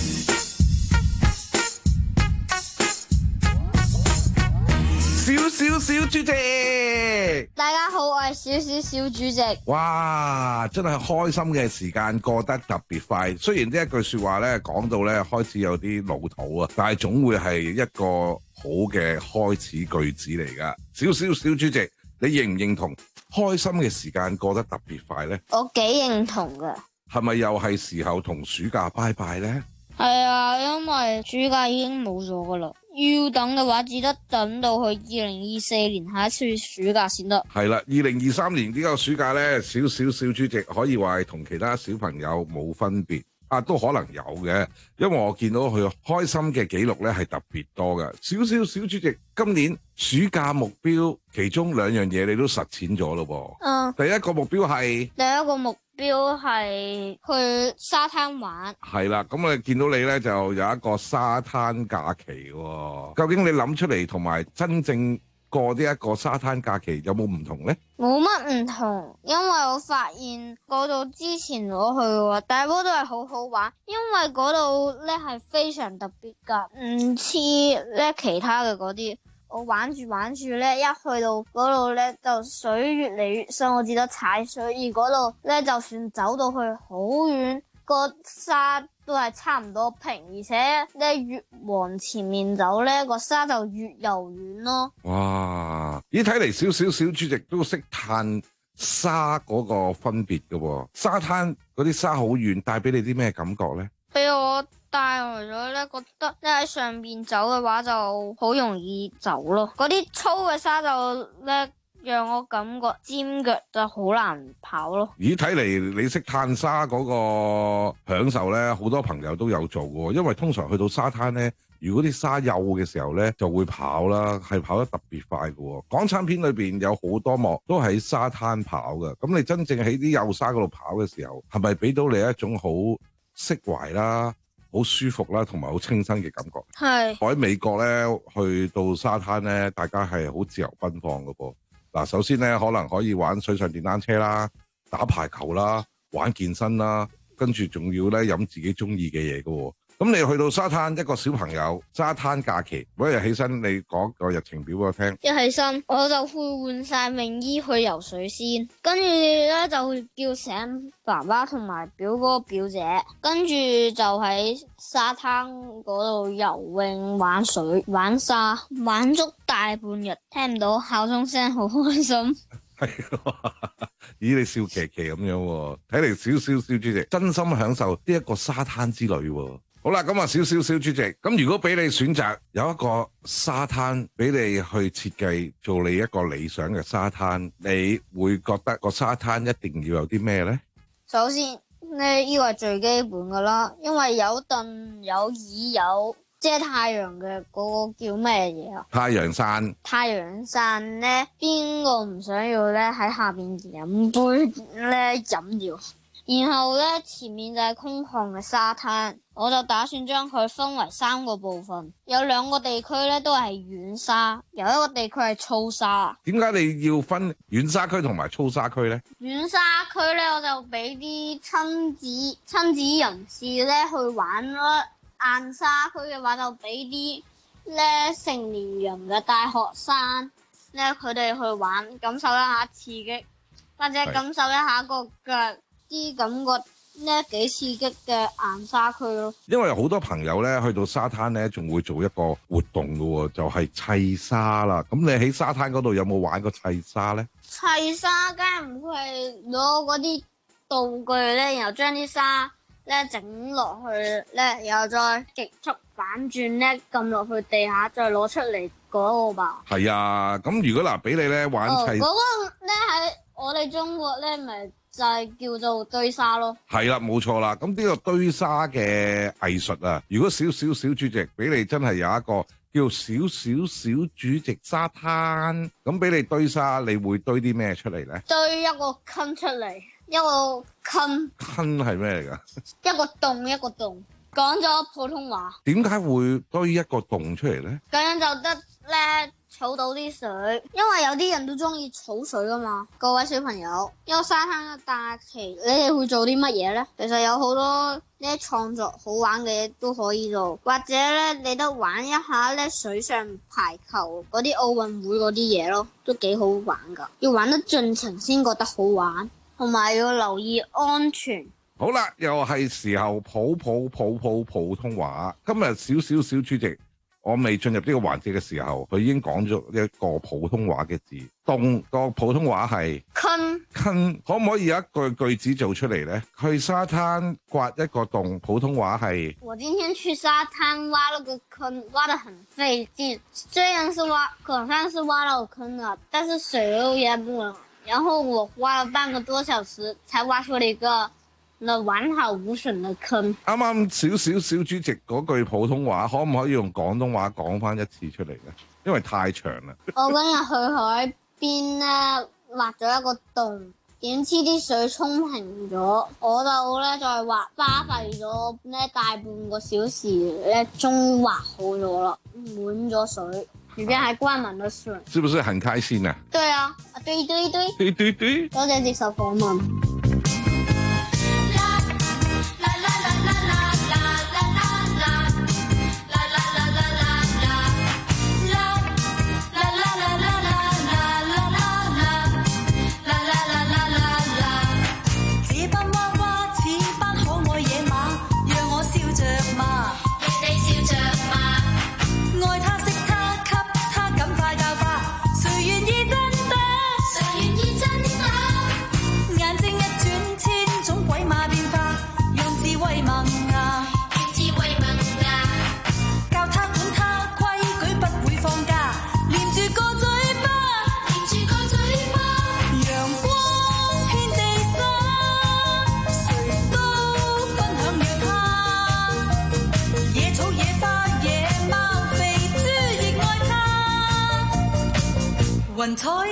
小小小主席， 大家好，我係小小小主席。 哇！真係開心嘅時間過得特別快。雖然呢一句説話咧講到咧開始有啲老土啊，但係總會係一個好嘅開始句子嚟㗎。小小小主席，你認唔認同開心嘅時間過得特別快呢？ 我幾認同㗎。 係咪又係時候同暑假拜拜呢？ 係啊，因為暑假已經冇咗㗎啦。要等嘅話，只得等到去二零二四年下一次暑假先得。 係啦，二零二三年呢個暑假呢，小小小主席可以話係同其他小朋友冇分別。啊，都可能有嘅，因為我見到佢開心嘅記錄咧係特別多嘅。小小小主席，今年暑假目標其中兩樣嘢你都實踐咗咯噃。 嗯。 第一個目標係第一個目標係去沙灘玩。 係啦，咁我見到你咧就有一個沙灘假期喎。究竟你諗出嚟同埋真正過呢一個沙灘假期有冇唔同呢？ 冇乜唔同，因為我發現嗰度之前我去嘅，但係嗰度係好好玩，因為嗰度咧係非常特別噶，唔似咧其他嘅嗰啲我玩住玩住咧，一去到嗰度咧就水越嚟越深，我只得踩水，而嗰度咧就算走到去好遠，個沙都係差唔多平，而且咧越往前面走咧個沙就越柔軟咯。 哇！咦，睇嚟少少小豬直都識嘆沙嗰個分別嘅喎。沙灘嗰啲沙好軟，帶俾你啲咩感覺咧？ 俾我帶來咗咧，覺得咧喺上邊走嘅話就好容易走咯。嗰啲粗嘅沙就咧讓我感覺尖腳就好難跑咯。 咦，睇嚟你識嘆沙嗰個享受咧，好多朋友都有做嘅。因為通常去到沙灘咧，如果啲沙幼嘅時候咧，就會跑啦，係跑得特別快嘅。港產片裏邊有好多幕都喺沙灘跑嘅。咁你真正喺啲幼沙嗰度跑嘅時候，係咪俾到你一種好釋懷啦、好舒服啦，同埋好清新嘅感覺？係。我喺美國咧，去到沙灘咧，大家係好自由奔放嘅噃。嗱，首先咧，可能可以玩水上電單車啦、打排球啦、玩健身啦，跟住仲要咧飲自己中意嘅嘢嘅。咁你去到沙灘，一個小朋友沙灘假期，每一日起身，你講個日程表俾我聽。 一起身我就會換晒泳衣去游水先，跟住咧就會叫醒爸爸同埋表哥表姐，跟住就喺沙灘嗰度游泳、玩水、玩沙，玩足大半日，聽唔到校鐘聲，好開心。 係，咦，你笑騎騎咁樣喎，睇嚟少少小豬直真心享受呢一個沙灘之旅喎。好啦，咁啊，少少小豬直，咁如果俾你選擇有一個沙灘俾你去設計做你一個理想嘅沙灘，你會覺得個沙灘一定要有啲咩呢？ 首先呢，呢個係最基本噶啦，因為有凳、有椅、有遮太陽嘅嗰個叫咩嘢啊？ 太陽傘。 太陽傘呢，邊個唔想要呢？喺下邊飲杯呢飲料，然後呢，前面就係空曠嘅沙灘。我就打算將佢分為三個部分，有兩個地區咧都係軟沙，有一個地區係粗沙。點解你要分軟沙區同埋粗沙區呢？軟沙區咧，我就俾啲親子親子人士咧去玩咯；硬沙區嘅話，就俾啲咧成年人嘅大學生咧佢哋去玩，感受一下刺激，或者感受一下個腳啲感覺。呢幾刺激嘅硬沙區咯，因為好多朋友咧去到沙灘咧，仲會做一個活動嘅喎，就係砌沙啦。咁你喺沙灘嗰度有冇玩過砌沙咧？砌沙梗係唔會係攞嗰啲道具咧，然後將啲沙咧整落去咧，然後再極速反轉咧，撳落去地下，再攞出嚟嗰個吧。係啊，咁如果嗱俾你咧玩砌，嗰個咧喺我哋中國咧咪？就係叫做堆沙咯，係啦，冇錯啦。咁呢個堆沙嘅藝術啊，如果少少小豬直俾你真係有一個叫少少小豬直沙灘，咁俾你堆沙，你會堆啲咩出嚟咧？堆一個坑出嚟，一個坑。坑係咩嚟㗎？一個洞，一個洞。講咗普通話。點解會堆一個洞出嚟咧？咁樣就得咧。儲到啲水，因為有啲人都中意儲水噶嘛。各位小朋友，一個沙灘嘅假期，你哋會做啲乜嘢呢？其實有好多呢啲創作好玩嘅嘢都可以做，或者咧你都玩一下咧水上排球嗰啲奧運會嗰啲嘢咯，都幾好玩噶。要玩得盡情先覺得好玩，同埋要留意安全。好啦，又係時候普普普普普通話。今日少少小豬直。我未進入呢個環節嘅時候，佢已經講咗一個普通話嘅字。洞個普通話係坑坑，可唔可以有一句句子做出嚟呢？去沙灘刮一個洞，普通話係：我今天去沙灘挖了個坑，挖得很費勁。雖然是挖，可算是挖到坑了，但是水又淹沒了。然後我挖了半個多小時，才挖出了一個那完好無損的坑。啱啱少少小豬直嗰句普通話，可唔可以用廣東話講翻一次出嚟咧？因為太長啦。我今日去海邊咧，挖咗一個洞，點知啲水沖平咗，我就咧再挖，花費咗咧大半個小時咧，終於挖好咗啦，滿咗水，裏邊還灌滿了水。是不是很開心啊？對啊，對對對，對對對，多謝接受訪問。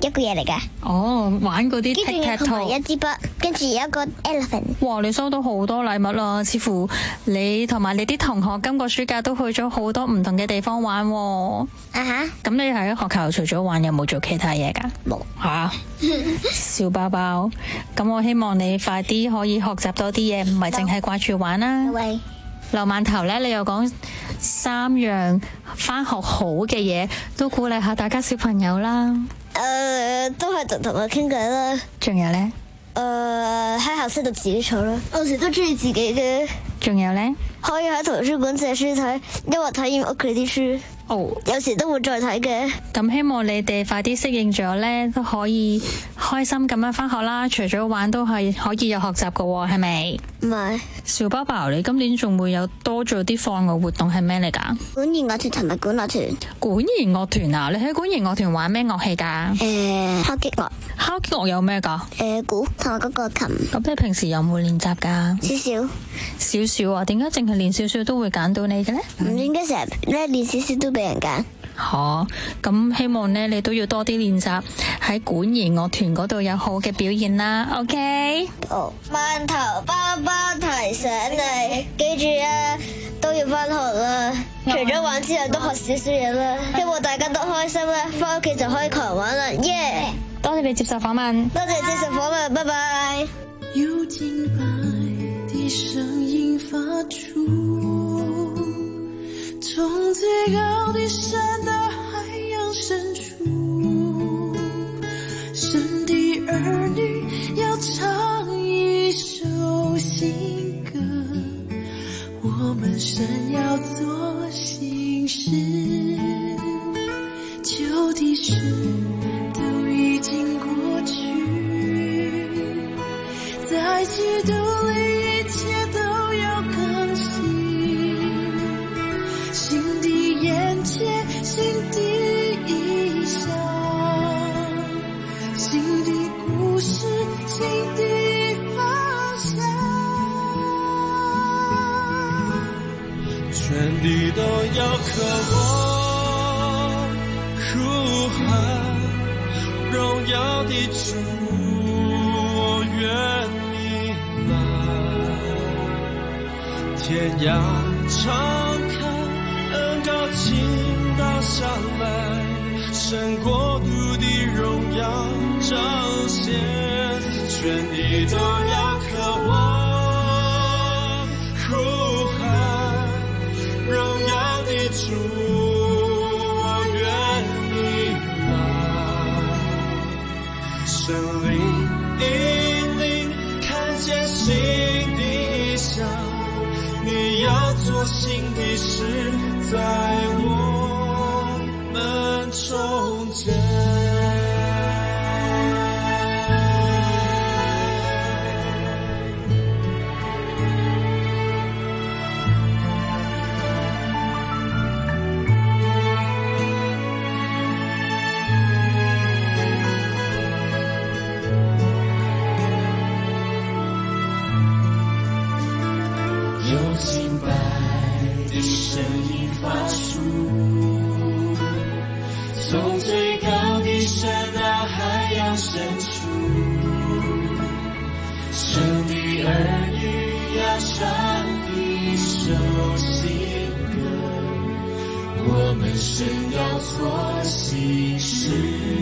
一個嘢嚟㗎。 哦，玩嗰啲 tic tac toe， 一支筆，跟住有一個 elephant。 哇！你收到好多禮物啦，似乎你同埋你啲同學今個暑假都去咗好多唔同嘅地方玩喎。 啊哈！ 咁你喺學校除咗玩，有冇做其他嘢㗎？ 冇嚇，小包包。咁我希望你快啲可以學習多啲嘢，唔係淨係掛住玩啦。 喂， 劉饅頭咧，你又講三樣返學好嘅嘢，都鼓勵下大家小朋友啦。 誒、呃，都係同同我傾偈啦。 仲有咧？ 誒、呃，喺校室度自己坐啦。我有時都中意自己嘅。 仲有咧？ 可以喺圖書館借書睇，因為睇完屋企啲書。 哦， 有時都會再睇嘅。 咁希望你哋快啲適應咗咧，都可以開心咁樣返學啦。除咗玩都係可以有學習噶，係咪？ 唔係。 小包包，你今年仲會有多做啲課外活動係咩嚟㗎？ 管弦樂團同埋管樂團。 管弦樂團啊？你喺管弦樂團玩咩樂器㗎？ 誒，敲擊樂。 敲擊樂有咩㗎？ 誒，鼓同埋嗰個琴。 咁你平時有冇練習㗎？ 少少。 少少啊？點解淨係練少少都會揀到你嘅咧？ 唔應該成日咧練少少都俾人揀。 好，咁希望咧你都要多啲練習，喺管弦樂團嗰度有好嘅表現啦。OK。 哦，饅頭包包提醒你，記住啊，都要返學啦。除咗玩之外，都學少少嘢啦。希望大家都開心啦，返屋企就可以狂玩啦。耶！ 多謝你接受訪問。 多謝接受訪問，拜拜。 有敬拜的聲音發出，從最高的山到海洋深處，神的兒女要唱一首新歌，我們神要做新事，舊的事都已經過去，在基督裡一切都要更新，新的眼界，新的意象，新的故事，新的方向，全地都要渴望呼喊榮耀的主，我願你來，天涯長看恩膏傾倒下來，神國度的榮耀彰顯，全地都要渴望呼喊榮耀的主，我願你來，神靈引領，看見新的意象，你要做新的事，在我們中間。有敬拜的聲音發出，從最高的山到海洋深處，神的兒女要唱一首新歌，我們神要做新事，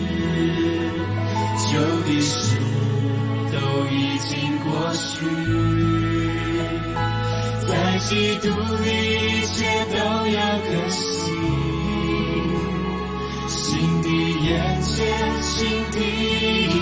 舊的事都已經過去，在基督裡一切都要更新，新的眼界，新的